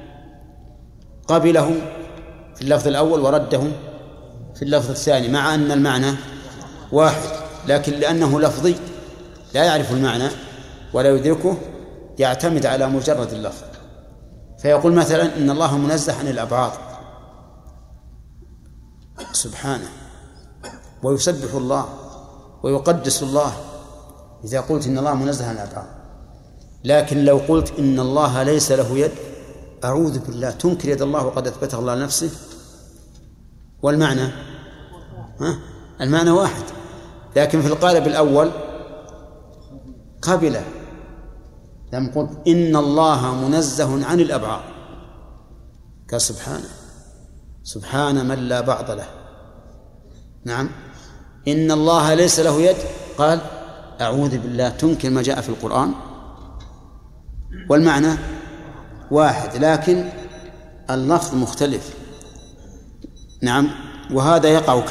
Speaker 1: قبله في اللفظ الأول ورده في اللفظ الثاني، مع أن المعنى واحد، لكن لأنه لفظي لا يعرف المعنى ولا يدركه يعتمد على مجرد اللفظ. فيقول مثلا: إن الله منزه عن الأبعاض، سبحانه، ويسبح الله ويقدس الله إذا قلت إن الله منزه عن الأبعاض. لكن لو قلت إن الله ليس له يد، أعوذ بالله، تنكر يد الله وقد أثبتها الله لنفسه، والمعنى المعنى واحد. لكن في القالب الأول قبله، لم قلت إن الله منزه عن الأبعاض، كسبحانه، سبحان من لا بعض له. نعم. إن الله ليس له يد، قال أعوذ بالله، تنكر ما جاء في القرآن، والمعنى واحد لكن اللفظ مختلف. نعم. وهذا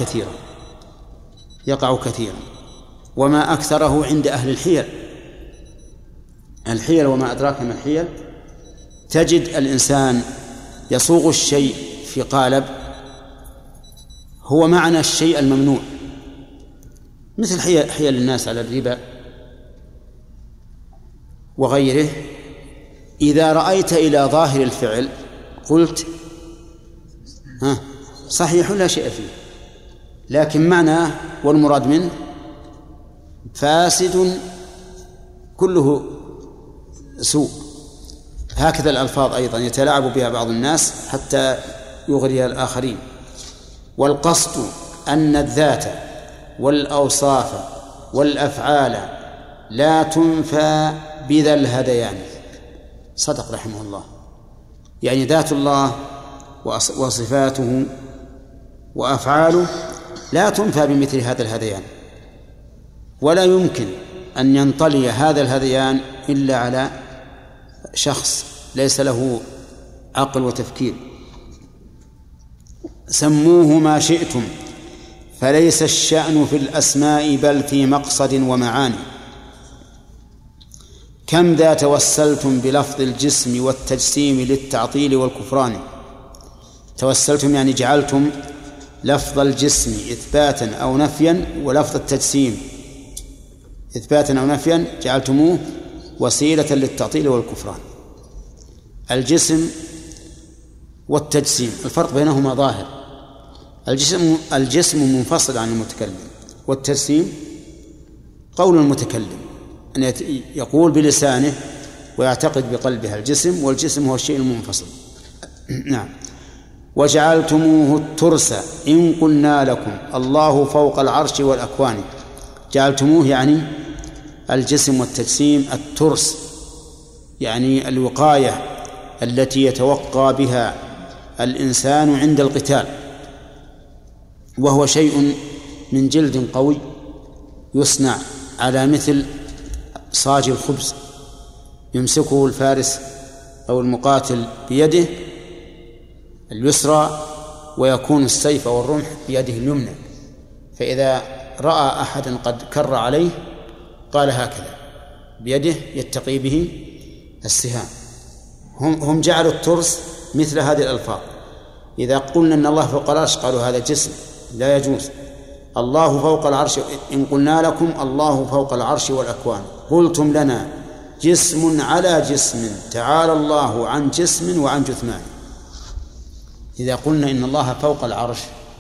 Speaker 1: يقع كثيرا، وما أكثره عند أهل الحيل وما أدراك ما الحيل. تجد الإنسان يصوغ الشيء في قالب هو معنى الشيء الممنوع، مثل حيل الناس على الربا وغيره. إذا رأيت إلى ظاهر الفعل قلت صحيح لا شيء فيه، لكن معناه والمراد منه فاسد كله سوء. هكذا الألفاظ أيضا يتلاعب بها بعض الناس حتى يغري الآخرين. والقصد أن الذات والأوصاف والأفعال لا تنفى بذا الهذيان. صدق رحمه الله، يعني ذات الله وصفاته وأفعاله لا تنفى بمثل هذا الهذيان، ولا يمكن أن ينطلي هذا الهذيان إلا على شخص ليس له عقل وتفكير. سموه ما شئتم فليس الشأن في الأسماء بل في مقصد ومعاني. كم ذا توسلتم بلفظ الجسم والتجسيم للتعطيل والكفران. توسلتم يعني جعلتم لفظ الجسم إثباتا أو نفيا، ولفظ التجسيم إثباتا أو نفيا جعلتموه وسيلة للتعطيل والكفران. الجسم والتجسيم الفرق بينهما ظاهر. الجسم منفصل عن المتكلم، والتجسيم قول المتكلم أن يقول بلسانه ويعتقد بقلبه الجسم، والجسم هو الشيء المنفصل. نعم. وجعلتموه الترس إن قلنا لكم الله فوق العرش والأكوان. جعلتموه يعني الجسم والتجسيم الترس، يعني الوقاية التي يتوقى بها الإنسان عند القتال، وهو شيء من جلد قوي يصنع على مثل صاج الخبز، يمسكه الفارس أو المقاتل بيده اليسرى، ويكون السيف أو الرمح بيده اليمنى، فإذا رأى أحدا قد كر عليه قال هكذا بيده يتقي به السهام. هم جعلوا الترس مثل هذه الألفاظ. إذا قلنا أن الله فوق العرش قالوا هذا جسم لا يجوز. الله فوق العرش إن قلنا لكم الله فوق العرش والأكوان قلتم لنا جسم على جسم تعالى الله عن جسم وعن جثمان. إذا قلنا إن الله فوق العرش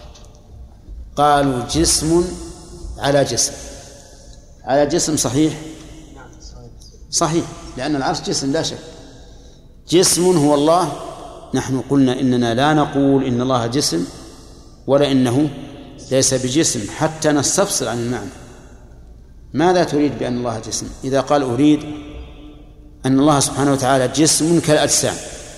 Speaker 1: قالوا جسم على جسم. على جسم صحيح؟ صحيح، لأن العرش جسم لا شك. جسم هو الله. نحن قلنا إننا لا نقول إن الله جسم ولا إنه ليس بجسم حتى نستفصل عن المعنى. ماذا تريد بأن الله جسم؟ إذا قال أريد أن الله سبحانه وتعالى جسم كالأجسام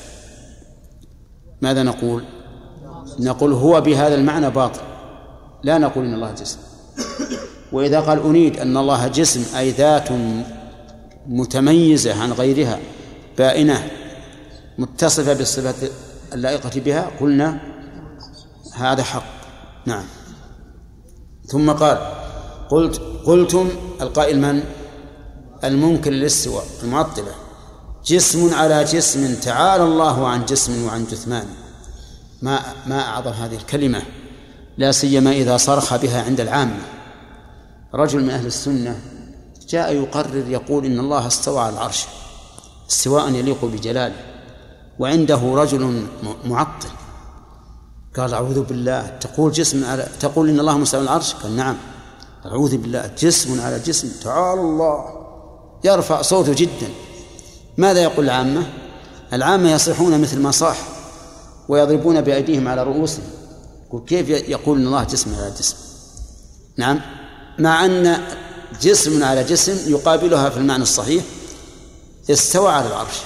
Speaker 1: ماذا نقول؟ نقول هو بهذا المعنى باطل، لا نقول إن الله جسم. وإذا قال أريد أن الله جسم أي ذات متميزة عن غيرها بائنة متصفة بالصفات اللائقة بها قلنا هذا حق. نعم. ثم قال قلتم القائل من؟ المنكر للاستواء المعطلة. جسم على جسم تعالى الله عن جسم وعن جثمان. ما أعظم هذه الكلمة، لا سيما إذا صرخ بها عند العامة. رجل من أهل السنة جاء يقرر يقول إن الله استوى على العرش استواء يليق بجلاله، وعنده رجل معطل قال أعوذ بالله تقول إن الله مستوى على العرش؟ قال نعم. أعوذ بالله جسم على جسم تعالى الله. يرفع صوته جدا. ماذا يقول العامة؟ العامة يصيحون مثل ما صاح ويضربون بأيديهم على رؤوسهم. كيف يقول إن الله جسم على جسم؟ نعم، مع أن جسم على جسم يقابلها في المعنى الصحيح استوى على العرش.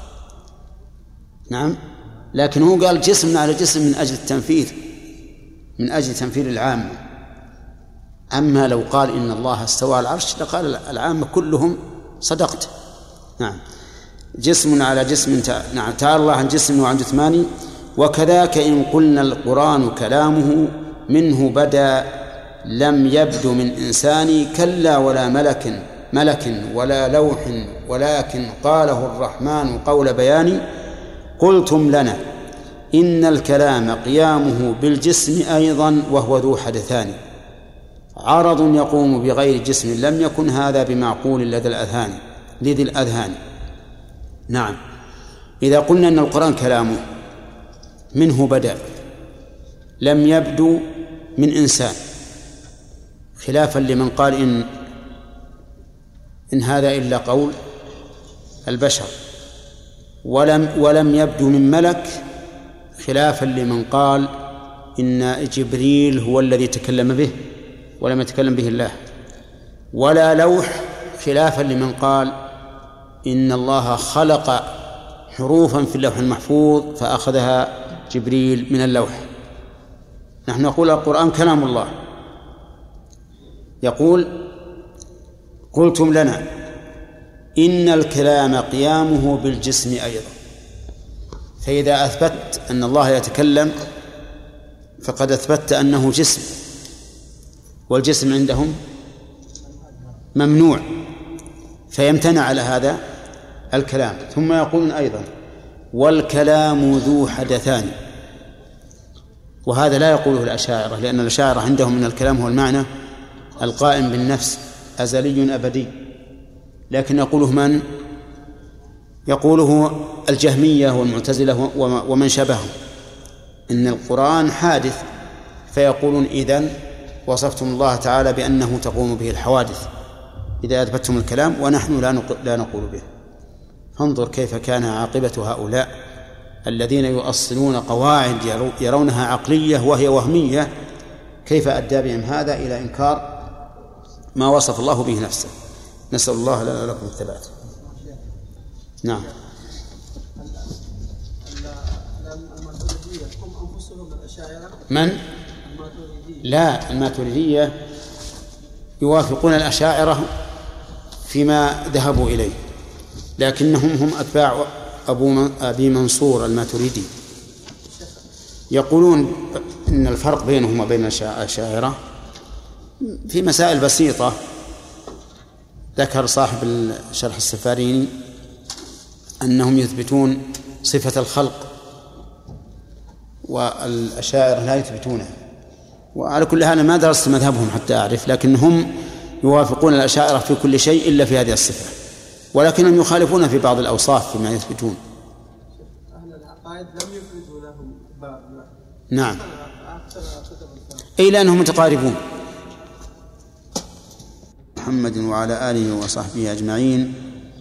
Speaker 1: نعم، لكن هو قال جسم على جسم من أجل التنفيذ، من أجل تنفيذ العامة. أما لو قال إن الله استوى على العرش لقال العامة كلهم صدقت. نعم. جسم على جسم نعم تعالى الله عن جسم وعن جثمان. وكذاك إن قلنا القرآن كلامه منه بدا لم يبدو من إنسان كلا ولا ملك ولا لوح ولكن قاله الرحمن قول بيان. قلتم لنا إن الكلام قيامه بالجسم أيضا وهو ذو حدثان. عرض يقوم بغير جسم لم يكن هذا بمعقول لذي الأذهان. نعم. إذا قلنا أن القرآن كلامه منه بدأ لم يبدو من إنسان، خلافا لمن قال إن هذا إلا قول البشر، ولم يبدو من ملك، خلافا لمن قال إن جبريل هو الذي تكلم به ولم يتكلم به الله، ولا لوح، خلافا لمن قال إن الله خلق حروفا في اللوح المحفوظ فأخذها جبريل من اللوح. نحن نقول القرآن كلام الله. يقول قلتم لنا إن الكلام قيامه بالجسم أيضا. فإذا أثبت أن الله يتكلم فقد أثبت أنه جسم، والجسم عندهم ممنوع، فيمتنع على هذا الكلام. ثم يقولون أيضا والكلام ذو حدثان، وهذا لا يقوله الأشاعرة، لأن الأشاعرة عندهم من الكلام هو المعنى القائم بالنفس أزلي أبدي، لكن يقوله من؟ يقوله الجهمية والمعتزلة ومن شبههم، إن القرآن حادث، فيقولون إذن وصفتم الله تعالى بأنه تقوم به الحوادث إذا أثبتتم الكلام ونحن لا نقول به. فانظر كيف كان عاقبة هؤلاء الذين يؤصلون قواعد يرونها عقلية وهي وهمية، كيف أدى بهم هذا إلى إنكار ما وصف الله به نفسه. نسأل الله لنا ولكم الثبات. نعم. من؟ لا، الماتريدية يوافقون الأشاعرة فيما ذهبوا إليه، لكنهم هم أتباع أبي منصور الماتريدي. يقولون إن الفرق بينهم وبين الأشاعرة في مسائل بسيطة. ذكر صاحب الشرح السفاريني أنهم يثبتون صفة الخلق والأشاعرة لا يثبتونها، وعلى كل حال ما درست مذهبهم حتى أعرف، لكنهم يوافقون الأشاعرة في كل شيء إلا في هذه الصفة، ولكنهم يخالفون في بعض الأوصاف فيما يثبتون.
Speaker 2: أهل العقائد لم يفردوا لهم باب.
Speaker 1: نعم، أي لأنهم متقاربون. محمد وعلى آله وصحبه أجمعين.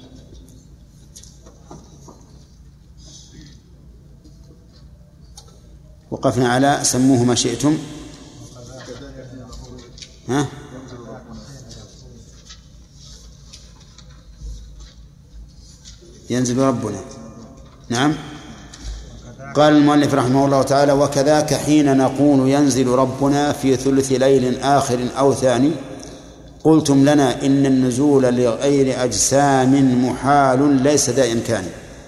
Speaker 1: وقفنا على سموه ما شئتم. ها؟ ينزل ربنا. نعم. قال المؤلف رحمه الله تعالى: وكذاك حين نقول ينزل ربنا في ثلث ليل آخر أو ثاني قلتم لنا إن النزول لغير أجسام محال ليس ذا إمكان.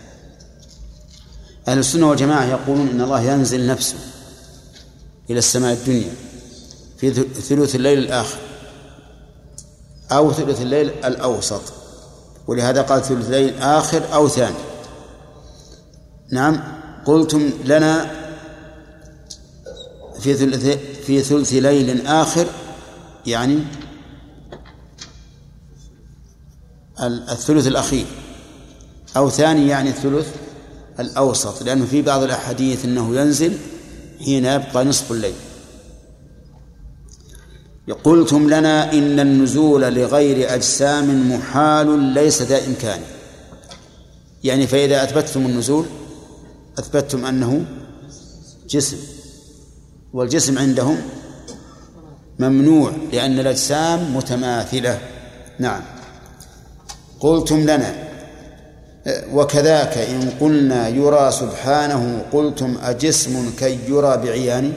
Speaker 1: أهل السنة والجماعة يقولون إن الله ينزل نفسه إلى السماء الدنيا في ثلث الليل الآخر أو ثلث الليل الأوسط، ولهذا قال ثلث الليل آخر أو ثاني. نعم. قلتم لنا في ثلث ليل آخر، يعني الثلث الأخير، أو ثاني يعني الثلث الأوسط، لأنه في بعض الأحاديث أنه ينزل حين يبقى نصف الليل. قلتم لنا إن النزول لغير أجسام محال ليس ذا إمكان، يعني فإذا أثبتتم النزول أثبتتم أنه جسم، والجسم عندهم ممنوع لأن الأجسام متماثلة. نعم. قلتم لنا وكذاك إن قلنا يرى سبحانه قلتم أجسم كي يرى بعيان.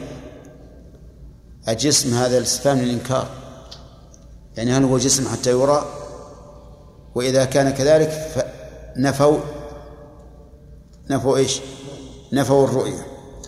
Speaker 1: أجسم هذا الاستفهام للإنكار، يعني هل هو جسم حتى يرى؟ وإذا كان كذلك فنفوا إيش؟ نفوا الرؤية.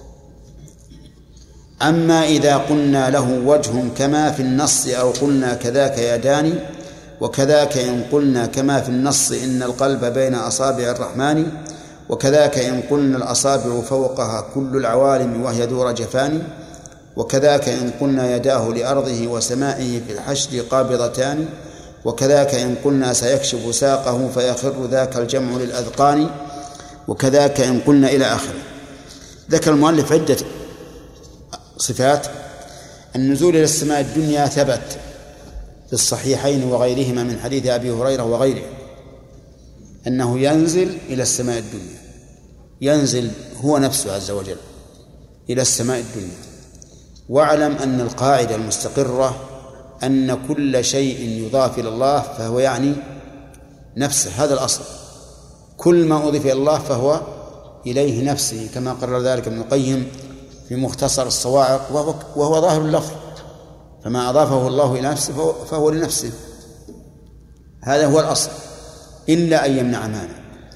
Speaker 1: أما إذا قلنا له وجه كما في النص أو قلنا كذاك يدان وكذاك إن قلنا كما في النص إن القلب بين أصابع الرحمن وكذاك إن قلنا الأصابع فوقها كل العوالم وهي دور جفان وكذاك إن قلنا يداه لأرضه وسمائه في الحشر قابضتان وكذاك إن قلنا سيكشف ساقه فيخر ذاك الجمع للأذقان وكذاك إن قلنا إلى آخره. ذكر المؤلف عدة صفات. النزول إلى السماء الدنيا ثبت في الصحيحين وغيرهما من حديث أبي هريرة وغيره أنه ينزل إلى السماء الدنيا، ينزل هو نفسه عز وجل إلى السماء الدنيا. واعلم أن القاعدة المستقرة أن كل شيء يضاف إلى الله فهو يعني نفسه، هذا الأصل. كل ما أضيف إلى الله فهو إليه نفسه، كما قرر ذلك ابن القيم في مختصر الصواعق، وهو ظاهر اللفظ، فما أضافه الله إلى نفسه فهو لنفسه، هذا هو الأصل، إلا أن يمنع مانع.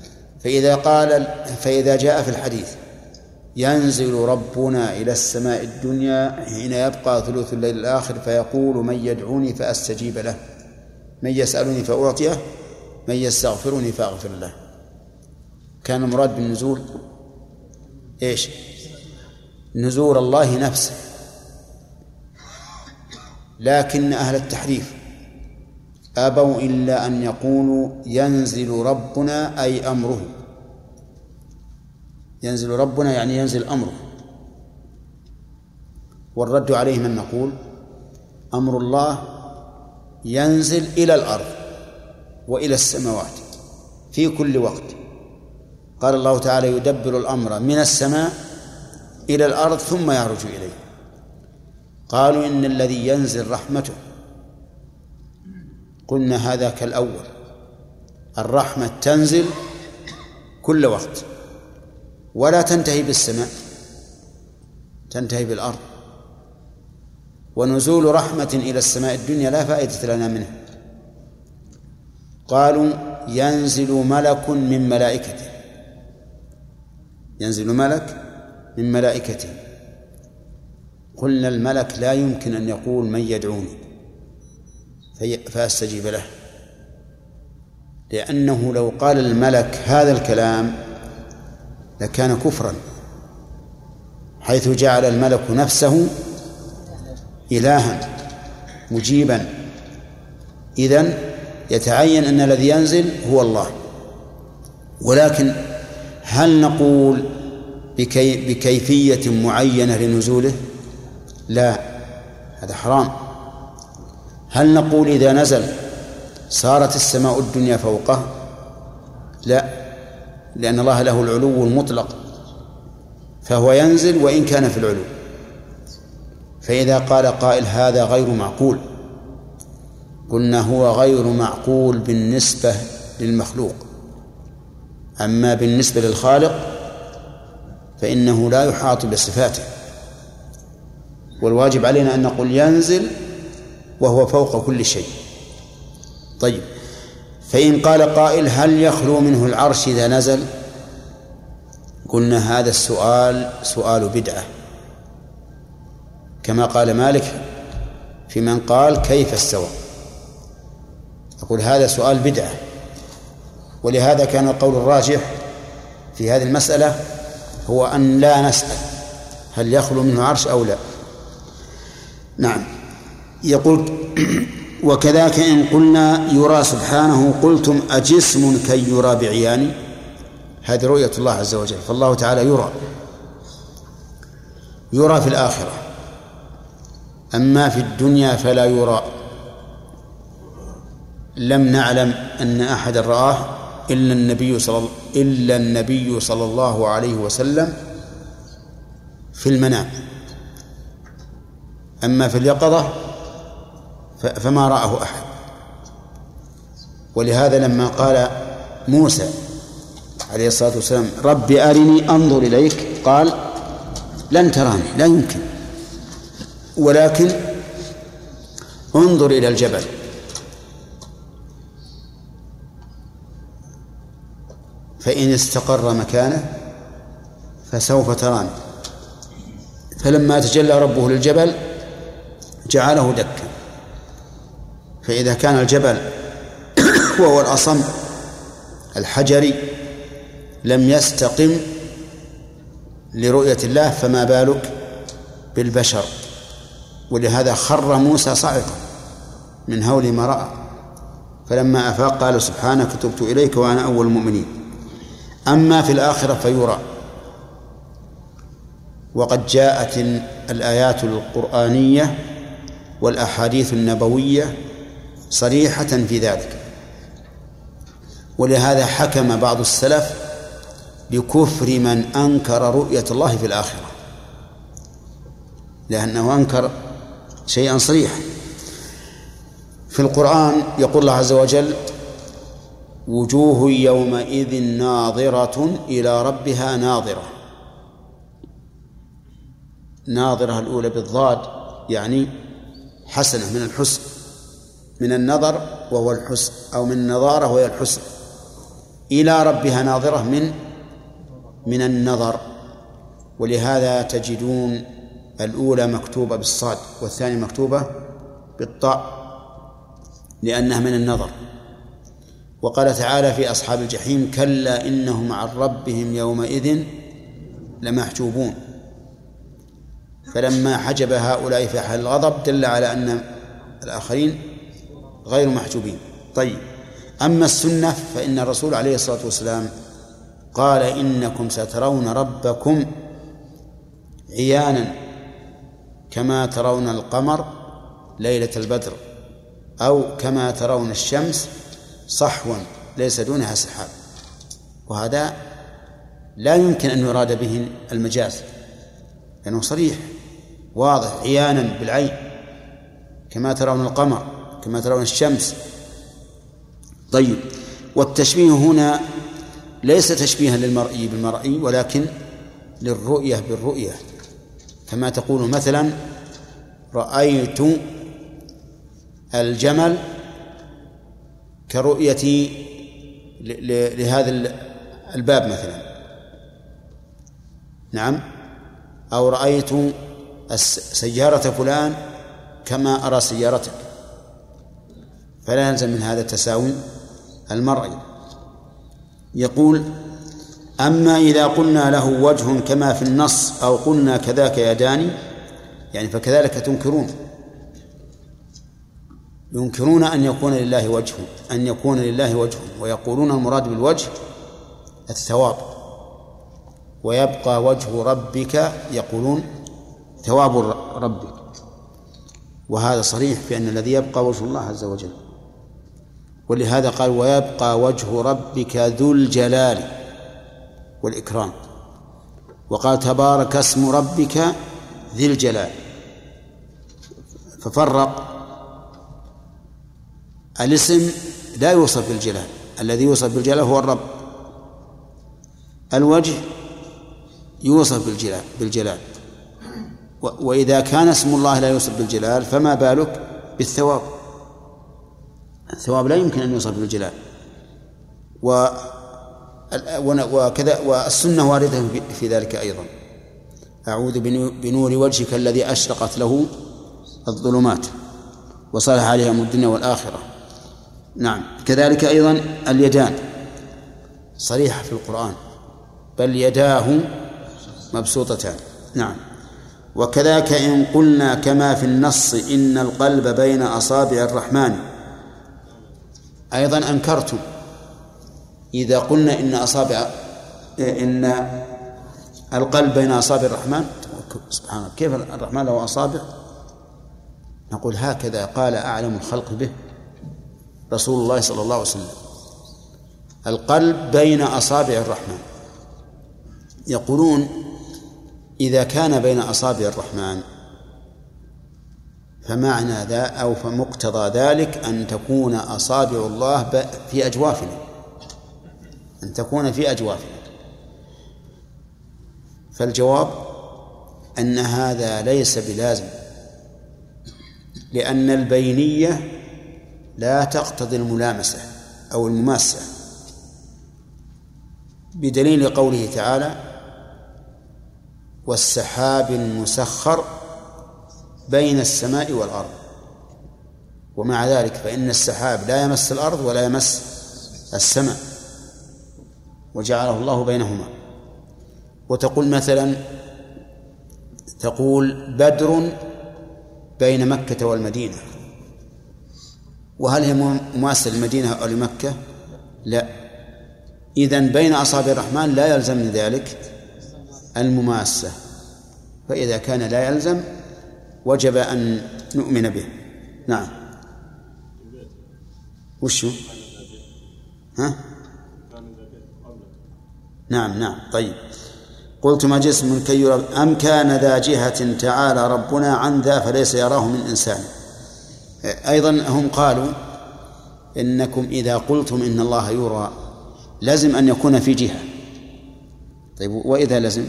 Speaker 1: فإذا جاء في الحديث ينزل ربنا إلى السماء الدنيا حين يبقى ثلث الليل الآخر فيقول من يدعوني فأستجيب له، من يسألني فأعطيه، من يستغفرني فأغفر له، كان المراد بالنزول إيش؟ نزول الله نفسه، لكن أهل التحريف أبوا إلا أن يقولوا ينزل ربنا أي أمره، ينزل ربنا يعني ينزل أمره. والرد عليهم أن نقول أمر الله ينزل إلى الأرض وإلى السماوات في كل وقت. قال الله تعالى يدبر الأمر من السماء إلى الأرض ثم يعرج إليه. قالوا إن الذي ينزل رحمته، قلنا هذا كالأول، الرحمة تنزل كل وقت ولا تنتهي بالسماء، تنتهي بالأرض، ونزول رحمة إلى السماء الدنيا لا فائدة لنا منه. قالوا ينزل ملك من ملائكته، ينزل ملك من ملائكته. قلنا الملك لا يمكن أن يقول من يدعوني فأستجيب له، لأنه لو قال الملك هذا الكلام لكان كفرا، حيث جعل الملك نفسه إلها مجيبا. إذن يتعين أن الذي ينزل هو الله. ولكن هل نقول بكيفية معينة لنزوله؟ لا، هذا حرام. هل نقول إذا نزل صارت السماء الدنيا فوقه؟ لا، لأن الله له العلو المطلق، فهو ينزل وإن كان في العلو. فإذا قال قائل هذا غير معقول، قلنا هو غير معقول بالنسبة للمخلوق، أما بالنسبة للخالق فإنه لا يحاط بصفاته، والواجب علينا أن نقول ينزل وهو فوق كل شيء. طيب، فإن قال قائل هل يخلو منه العرش إذا نزل؟ قلنا هذا السؤال سؤال بدعة، كما قال مالك في من قال كيف استوى، أقول هذا سؤال بدعة. ولهذا كان القول الراجح في هذه المسألة هو أن لا نسأل هل يخلو منه عرش أو لا. نعم. يقول وكذاك إن قلنا يرى سبحانه قلتم أجسم كي يرى بعيان، هذه رؤية الله عز وجل، فالله تعالى يرى في الآخرة، أما في الدنيا فلا يرى. لم نعلم أن أحد رآه إلا النبي صلى الله عليه وسلم في المنام، أما في اليقظة فما رآه أحد. ولهذا لما قال موسى عليه الصلاة والسلام رب أرني أنظر إليك، قال لن تراني، لا يمكن، ولكن انظر إلى الجبل فإن استقر مكانه فسوف تراني. فلما تجلى ربه للجبل جعله دكا، فإذا كان الجبل وهو الأصم الحجري لم يستقم لرؤية الله فما بالك بالبشر. ولهذا خر موسى صعقا من هول ما رأى، فلما أفاق قال سبحانك تبت إليك وأنا أول المؤمنين. أما في الآخرة فيرى، وقد جاءت الآيات القرآنية والأحاديث النبوية صريحة في ذلك. ولهذا حكم بعض السلف بكفر من أنكر رؤية الله في الآخرة، لأنه أنكر شيئا صريحا. في القرآن يقول الله عز وجل وجوه يومئذ ناظرة إلى ربها ناظرة. ناظرة الأولى بالضاد يعني حسنة من الحسن، من النظر وهو الحسن، أو من النظارة وهي الحسن، إلى ربها ناظرة من النظر. ولهذا تجدون الأولى مكتوبة بالصاد والثانية مكتوبة بالطاء لأنها من النظر. وقال تعالى في أصحاب الجحيم كلا إنهم عن ربهم يومئذ لمحجوبون. فلما حجب هؤلاء في حال الغضب دل على أن الآخرين غير محجوبين. طيب، أما السنة فإن الرسول عليه الصلاة والسلام قال إنكم سترون ربكم عيانا كما ترون القمر ليلة البدر، أو كما ترون الشمس صحوا ليس دونها سحاب. وهذا لا يمكن أن يراد به المجاز لأنه صريح واضح عيانا بالعين، كما ترون القمر كما ترون الشمس. طيب، والتشبيه هنا ليس تشبيها للمرئي بالمرئي ولكن للرؤية بالرؤية، كما تقول مثلا رأيت الجمل كرؤيتي لهذا الباب مثلا، نعم، أو رأيت سيارة فلان كما أرى سيارتك، فلا يلزم من هذا تساوي المرئي. يقول أما إذا قلنا له وجه كما في النص أو قلنا كذاك يدان، يعني فكذلك ينكرون أن يكون لله وجه، ويقولون المراد بالوجه الثواب، ويبقى وجه ربك يقولون ثواب ربك. وهذا صريح في أن الذي يبقى وجه الله عز وجل، ولهذا قال ويبقى وجه ربك ذو الجلال والإكرام، وقال تبارك اسم ربك ذي الجلال، ففرق الاسم لا يوصف بالجلال، الذي يوصف بالجلال هو الرب، الوجه يوصف بالجلال، وإذا كان اسم الله لا يوصف بالجلال فما بالك بالثواب؟ الثواب لا يمكن أن يوصف بالجلال. وكذا والسنة واردة في ذلك أيضا، أعوذ بنور وجهك الذي أشرقت له الظلمات وصلح عليها أمر الدنيا والآخرة. نعم، كذلك أيضا اليدان صريحة في القرآن، بل يداه مبسوطتان. نعم، وكذاك إن قلنا كما في النص إن القلب بين أصابع الرحمن، أيضا أنكرتم إذا قلنا إن القلب بين أصابع الرحمن. سبحان الله، كيف الرحمن له أصابع؟ نقول هكذا قال أعلم الخلق به رسول الله صلى الله عليه وسلم، القلب بين أصابع الرحمن. يقولون إذا كان بين أصابع الرحمن فمعنى ذا أو فمقتضى ذلك أن تكون أصابع الله في أجوافنا، فالجواب أن هذا ليس بلازم، لأن البينية لا تقتضي الملامسة أو المماسة، بدليل قوله تعالى والسحاب المسخر بين السماء والأرض. ومع ذلك فإن السحاب لا يمس الأرض ولا يمس السماء، وجعله الله بينهما. وتقول مثلا بدر بين مكة والمدينة، وهل هي مماثلة للمدينة أو لمكة؟ لا. إذن بين أصابع الرحمن لا يلزم من ذلك المماسة، فإذا كان لا يلزم وجب أن نؤمن به. نعم، وشو؟ نعم. طيب، قلت ما جسم كي يرى أم كان ذا جهة تعالى ربنا عن ذا فليس يراه من إنسان. أيضا هم قالوا إنكم إذا قلتم إن الله يرى لازم أن يكون في جهة. طيب، وإذا لازم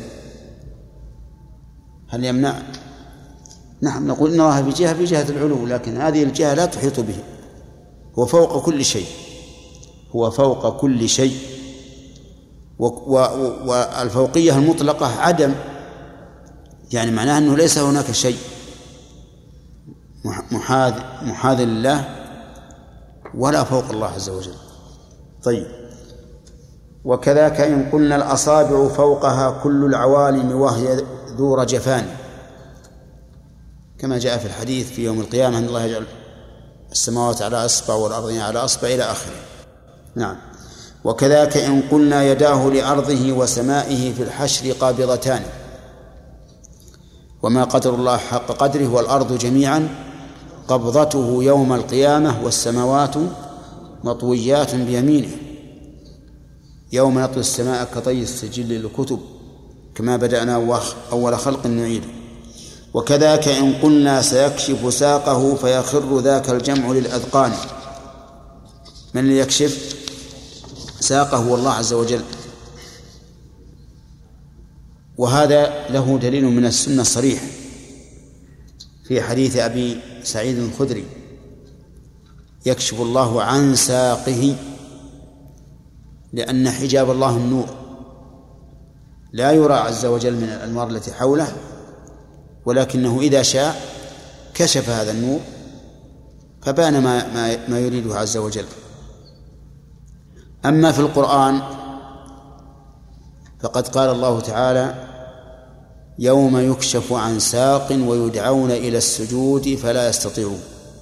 Speaker 1: هل يمنع؟ نعم، نقول إن الله في جهة العلو، لكن هذه الجهة لا تحيط به، هو فوق كل شيء. والفوقية المطلقة عدم، يعني معناه أنه ليس هناك شيء محاذ لله ولا فوق الله عز وجل. طيب. وكذاك إن قلنا الأصابع فوقها كل العوالم وهي ذو رجفان، كما جاء في الحديث في يوم القيامة أن الله يجعل السماوات على أصبع والأرضين على أصبع إلى آخره. نعم. وكذاك إن قلنا يداه لأرضه وسمائه في الحشر قابضتان، وما قدر الله حق قدره والأرض جميعا قبضته يوم القيامة والسماوات مطويات بيمينه، يوم نطوي السماء كطي السجل للكتب كما بدأنا أول خلق نعيده. وكذاك إن قلنا سيكشف ساقه فيخر ذاك الجمع للأذقان، من اللي يكشف ساقه هو الله عز وجل، وهذا له دليل من السنة صريح في حديث أبي سعيد الخدري: يكشف الله عن ساقه، لأن حجاب الله النور لا يرى عز وجل من الأنوار التي حوله، ولكنه إذا شاء كشف هذا النور فبان ما يريده عز وجل. أما في القرآن فقد قال الله تعالى: يوم يكشف عن ساق ويدعون إلى السجود فلا يستطيعون.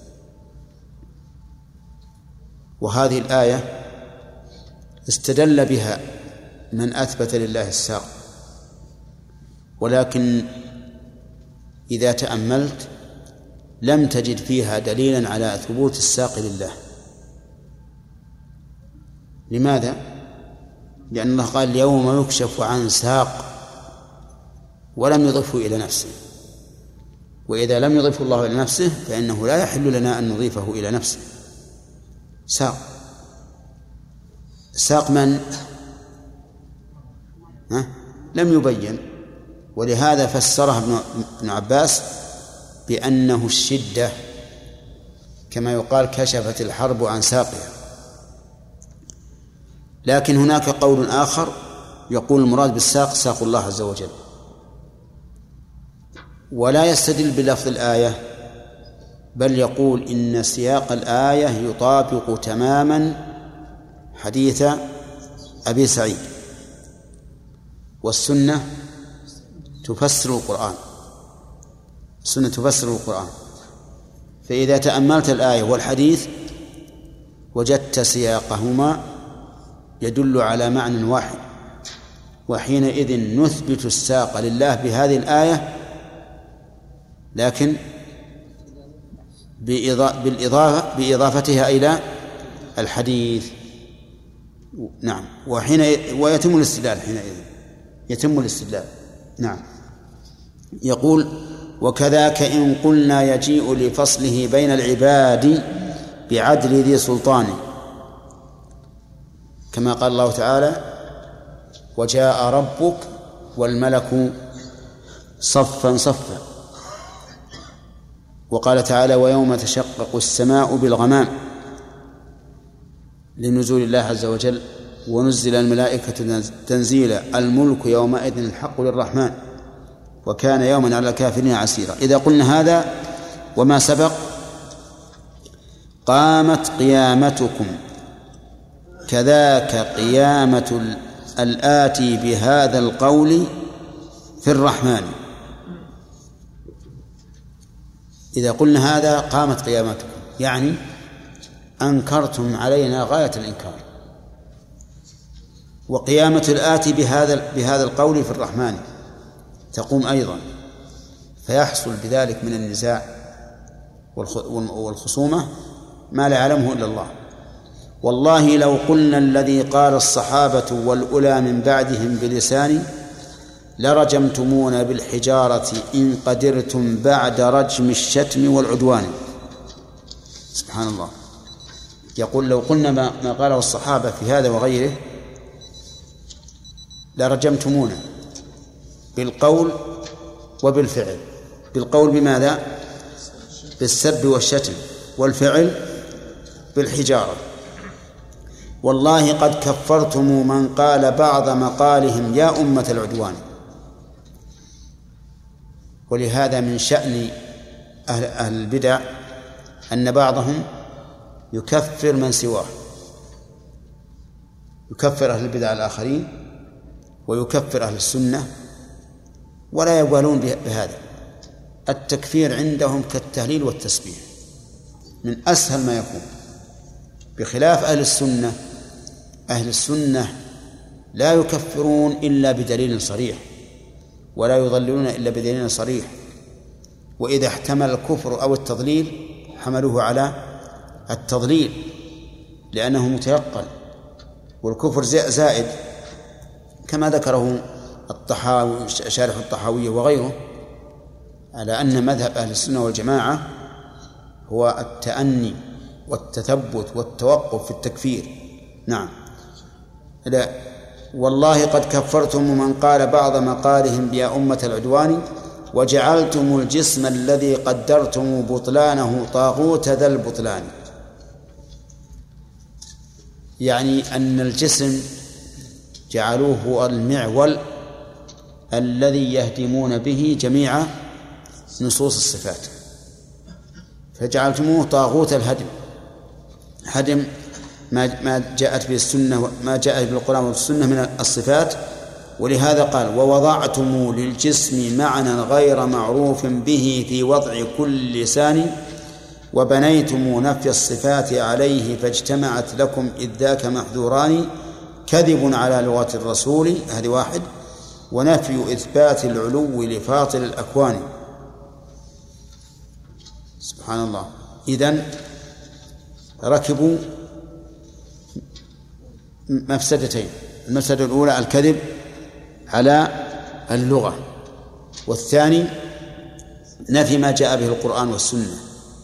Speaker 1: وهذه الآية استدل بها من أثبت لله الساق، ولكن إذا تأملت لم تجد فيها دليلا على ثبوت الساق لله. لماذا؟ لأن الله قال: يوم يكشف عن ساق، ولم يضفه إلى نفسه، وإذا لم يضفه الله إلى نفسه فإنه لا يحل لنا أن نضيفه إلى نفسه. ساق من؟ لم يبين، ولهذا فسرها ابن عباس بأنه الشدة، كما يقال: كشفت الحرب عن ساقها. لكن هناك قول آخر يقول المراد بالساق ساق الله عز وجل، ولا يستدل بلفظ الآية، بل يقول إن سياق الآية يطابق تماما حديث أبي سعيد، والسنة تفسر القرآن، السنة تفسر القرآن. فإذا تأملت الآية والحديث وجدت سياقهما يدل على معنى واحد، وحينئذ نثبت الساق لله بهذه الآية، لكن بإضافتها إلى الحديث. نعم. ويتم الاستدلال حينئذ، يتم الاستدلال. نعم. يقول: وكذاك إن قلنا يجيء لفصله بين العباد بعدل ذي سلطان، كما قال الله تعالى: وجاء ربك والملك صفا صفا. وقال تعالى: ويوم تشقق السماء بالغمام، لنزول الله عز وجل: ونزل الملائكة تنزيلا، الملك يومئذ الحق للرحمن وكان يوما على الكافرين عسيرا. إذا قلنا هذا وما سبق قامت قيامتكم، كذاك قيامة الآتي بهذا القول في الرحمن. إذا قلنا هذا قامت قيامتكم، يعني أنكرتم علينا غاية الإنكار. وقيامة الآتي بهذا القول في الرحمن تقوم أيضا، فيحصل بذلك من النزاع والخصومة ما لا يعلمه إلا الله. والله لو قلنا الذي قال الصحابة والأولى من بعدهم بلسان لرجمتمونا بالحجارة إن قدرتم بعد رجم الشتم والعدوان. سبحان الله. يقول: لو قلنا ما قاله الصحابة في هذا وغيره لرجمتمونا بالقول وبالفعل. بالقول بماذا؟ بالسب والشتم، والفعل بالحجارة. والله قد كفرتم من قال بعض مقالهم يا أمة العدوان. ولهذا من شأن أهل البدع أن بعضهم يكفر من سواه، يكفر أهل البدع الآخرين ويكفر أهل السنة ولا يبالون بهذا. التكفير عندهم كالتهليل والتسبيح من أسهل ما يكون، بخلاف أهل السنة. أهل السنة لا يكفرون إلا بدليل صريح ولا يضللون إلا بدليل صريح، وإذا احتمل الكفر أو التضليل حملوه على التضليل لأنه متيقن، والكفر زائد كما ذكره الطحاوي شارح الطحاوية وغيره على أن مذهب أهل السنة والجماعة هو التأني والتثبت والتوقف في التكفير. نعم. لا والله قد كفرتم من قال بعض مقالهم بيا أمة العدوان وجعلتم الجسم الذي قدرتم بطلانه طاغوت ذا البطلان. يعني أن الجسم جعلوه هو المعول الذي يهدمون به جميع نصوص الصفات، فجعلتموه طاغوت الهدم، هدم ما جاءت به السنة ما جاءت بالقرآن والسنة من الصفات. ولهذا قال ووضعتم للجسم معنى غير معروف به في وضع كل لسان وبنيتم نفي الصفات عليه فاجتمعت لكم إذ ذاك محذوران كذب على لغة الرسول، هذه واحد، ونفي إثبات العلو لفاطر الأكوان. سبحان الله. إذن ركبوا مفسدتين، المفسدة الأولى الكذب على اللغة، والثاني نفي ما جاء به القرآن والسنة.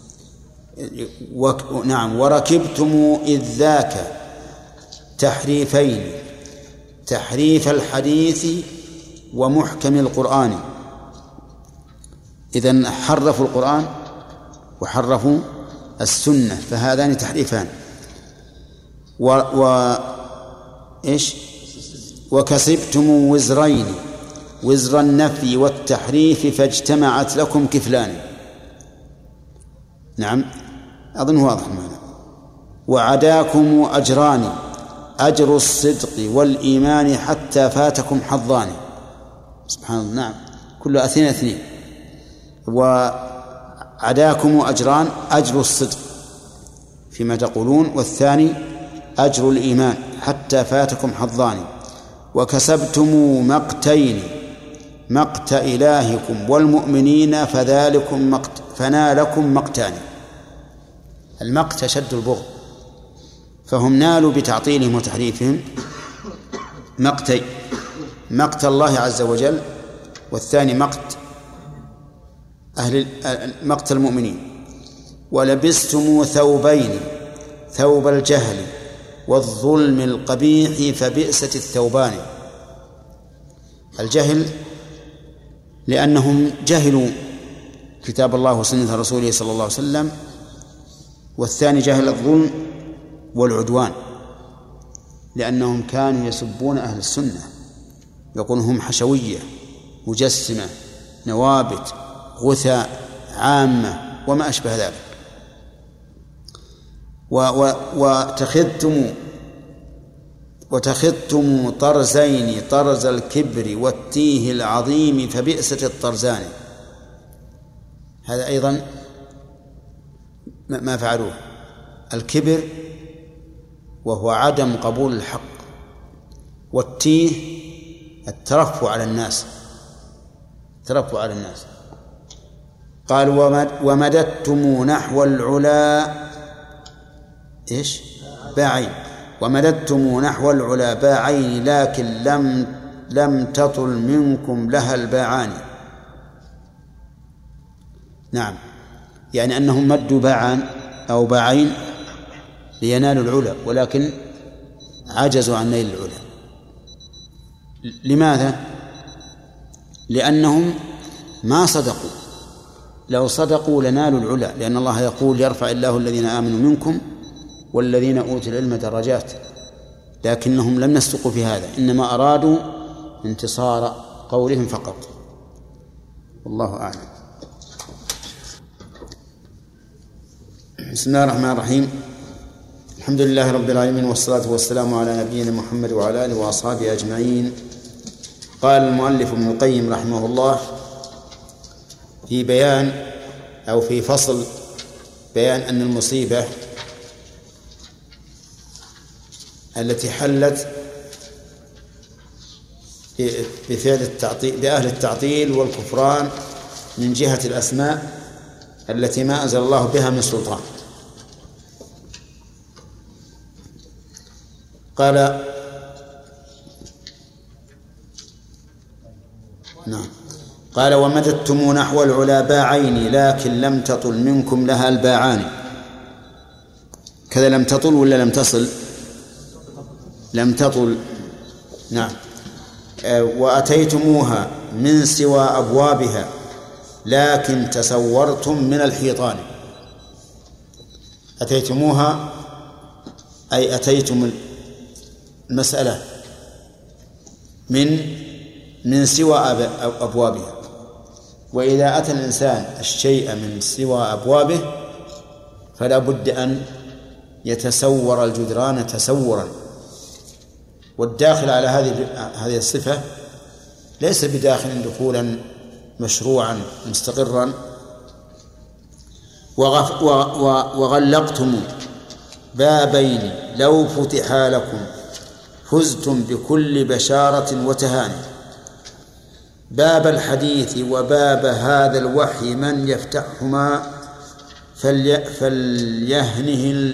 Speaker 1: نعم. وركبتم إذ ذاك تحريفين، تحريف الحديث ومحكم القرآن. إذن حرفوا القرآن وحرفوا السنة، فهذان تحريفان. وكسبتم وزرين، وزر النفي والتحريف فاجتمعت لكم كفلان. نعم أظن واضح معنا. وعداكم أجران، أجر الصدق والإيمان حتى فاتكم حظان. سبحان الله. نعم كل اثنين. وعداكم أجران، أجر الصدق فيما تقولون، والثاني أجر الإيمان حتى فاتكم حظان. وكسبتم مقتين، مقت إلهكم والمؤمنين فنالكم مقتان. المقت شد البغض، فهم نالوا بتعطيلهم وتحريفهم مقتين، مقت الله عز وجل، والثاني مقت المؤمنين. ولبستم ثوبين، ثوب الجهل والظلم القبيح فبئست الثوبان. الجهل لأنهم جهلوا كتاب الله وسنة رسوله صلى الله عليه وسلم، والثاني جهل الظلم والعدوان لأنهم كانوا يسبون أهل السنة، يقولون هم حشوية مجسمة نوابت غثاء عامة وما أشبه ذلك. وتخذتم طرزين، طرز الكبر والتيه العظيم فبئست الطرزان. هذا أيضا ما فعلوه، الكبر وهو عدم قبول الحق، والتيه الترفع على الناس، الترفع على الناس. قال ومددتم نحو العلا باعين، ومددتم نحو العلا باعين لكن لم تطل منكم لها الباعان. نعم يعني أنهم مدوا باعان أو باعين لينالوا العلا، ولكن عجزوا عن نيل العلا. لماذا؟ لأنهم ما صدقوا، لو صدقوا لنالوا العلا، لأن الله يقول يرفع الله الذين آمنوا منكم والذين أوتوا العلم درجات، لكنهم لم يصدقوا في هذا، إنما أرادوا انتصار قولهم فقط. والله أعلم. بسم الله الرحمن الرحيم. الحمد الحمد لله رب العالمين، والصلاة والسلام على نبينا محمد وعلى آله وأصحابه أجمعين. قال المؤلف ابن القيم رحمه الله في بيان أو في فصل بيان أن المصيبة التي حلت بفعل التعطيل بأهل التعطيل والكفران من جهة الأسماء التي ما أنزل الله بها من سلطان. قال نعم قال ومددتم نحو العلا باعين لكن لم تطل منكم لها الباعان. كذا لم تطل ولا لم تصل؟ لم تطل. نعم. وأتيتموها من سوى أبوابها لكن تسورتم من الحيطان. أتيتموها أي أتيتم المسألة من سوى أبوابها. وإذا أتى الإنسان الشيء من سوى أبوابه فلا بد أن يتسور الجدران تسورا. والداخل على هذه الصفة ليس بداخل دخولا مشروعا مستقرا. وغلقتم بابين لو فتحا لكم فزتم بكل بشارة وتهاني. باب الحديث وباب هذا الوحي من يفتحهما فليهنه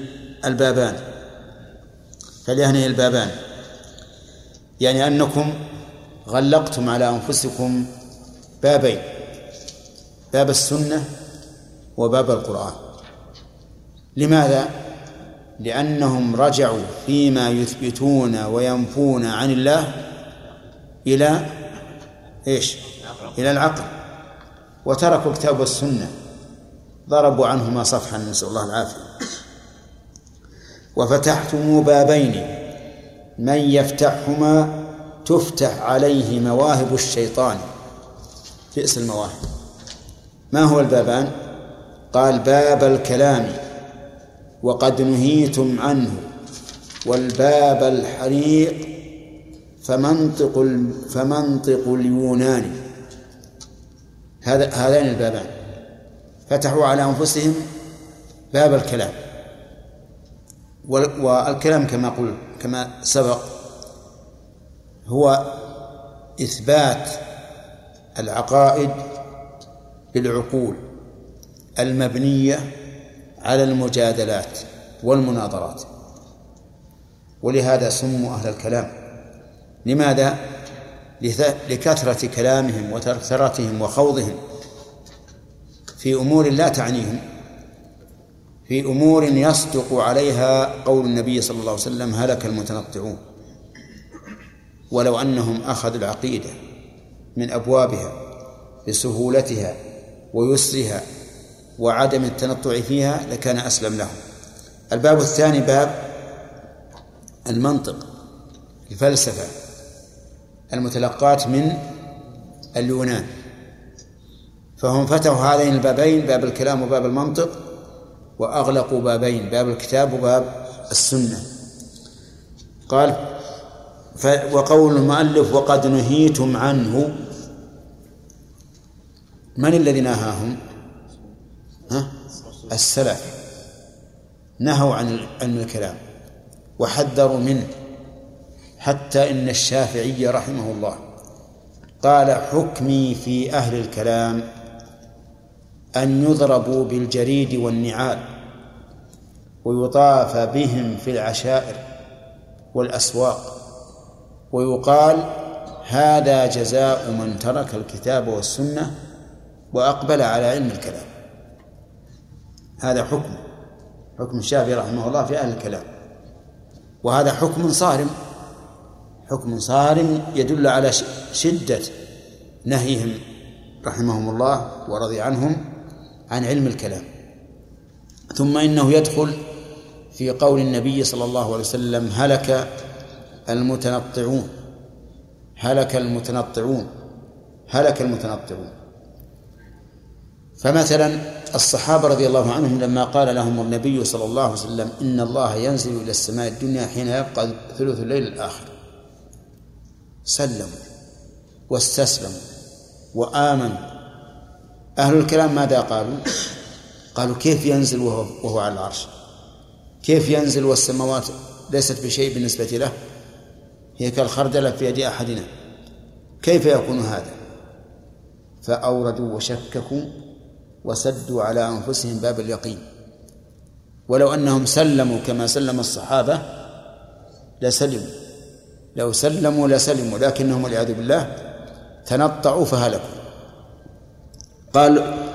Speaker 1: البابان. يعني أنكم غلقتم على أنفسكم بابين، باب السنة وباب القرآن. لماذا؟ لأنهم رجعوا فيما يثبتون وينفون عن الله إلى إيش؟ إلى العقل، وتركوا الكتاب والسنة، ضربوا عنهما صفحا، نسأل الله العافية. وفتحتم بابين من يفتحهما تفتح عليه مواهب الشيطان. بئس المواهب. ما هو البابان؟ قال باب الكلام وقد نهيتم عنه، والباب الحريق فمنطق اليونان. هذان البابان فتحوا على أنفسهم باب الكلام. والكلام كما سبق هو إثبات العقائد بالعقول المبنية على المجادلات والمناظرات. ولهذا سموا أهل الكلام. لماذا؟ لكثرة كلامهم وترثرتهم وخوضهم في أمور لا تعنيهم، في أمور يصدق عليها قول النبي صلى الله عليه وسلم هلك المتنطعون. ولو أنهم أخذوا العقيدة من أبوابها بسهولتها ويسرها وعدم التنطع فيها لكان أسلم لهم. الباب الثاني باب المنطق، الفلسفة المتلقات من اليونان. فهم فتحوا هذين البابين، باب الكلام وباب المنطق، وأغلقوا بابين، باب الكتاب وباب السنة. قال وقول المؤلف وقد نهيتم عنه، من الذي نهاهم؟ السلف نهوا عن علم الكلام وحذروا منه. حتى إن الشافعي رحمه الله قال حكمي في أهل الكلام أن يضربوا بالجريد والنعال ويطاف بهم في العشائر والأسواق ويقال هذا جزاء من ترك الكتاب والسنة وأقبل على علم الكلام. هذا حكم الشافعي رحمه الله في أهل الكلام. وهذا حكم صارم يدل على شدة نهيهم رحمهم الله ورضي عنهم عن علم الكلام. ثم إنه يدخل في قول النبي صلى الله عليه وسلم هلك المتنطعون. فمثلا الصحابة رضي الله عنهم لما قال لهم النبي صلى الله عليه وسلم إن الله ينزل إلى السماء الدنيا حين يبقى ثلث الليل الآخر سلموا واستسلموا وآمنوا. أهل الكلام ماذا قالوا؟ قالوا كيف ينزل وهو على العرش؟ كيف ينزل والسماوات ليست بشيء بالنسبة له، هي كالخردلة في يد أحدنا، كيف يكون هذا؟ فأوردوا وشككوا وسدوا على أنفسهم باب اليقين. ولو أنهم سلموا كما سلم الصحابة لسلموا، لو سلموا لسلموا، لكنهم والعياذ بالله تنطعوا فهلكوا. قال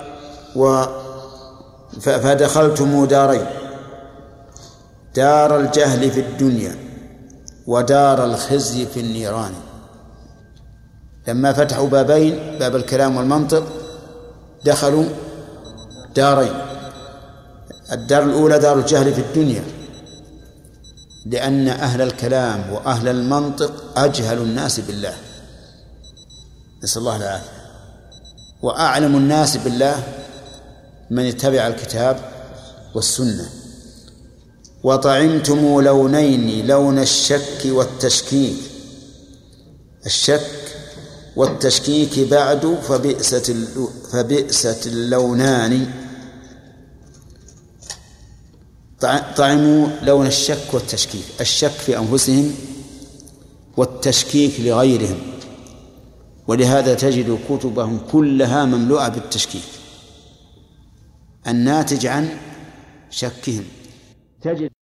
Speaker 1: فدخلتم دارين، دار الجهل في الدنيا ودار الخزي في النيران. لما فتحوا بابين، باب الكلام والمنطق، دخلوا دارين. الدار الأولى دار الجهل في الدنيا، لأن أهل الكلام وأهل المنطق أجهل الناس بالله، نسأل الله العافية، وأعلم الناس بالله من اتبع الكتاب والسنة. وطعمتم لونين، لون الشك والتشكيك، الشك والتشكيك بعد فبئست اللونان. طعموا لون الشك والتشكيك، الشك في أنفسهم والتشكيك لغيرهم، ولهذا تجد كتبهم كلها مملوءة بالتشكيك الناتج عن شكهم. تجد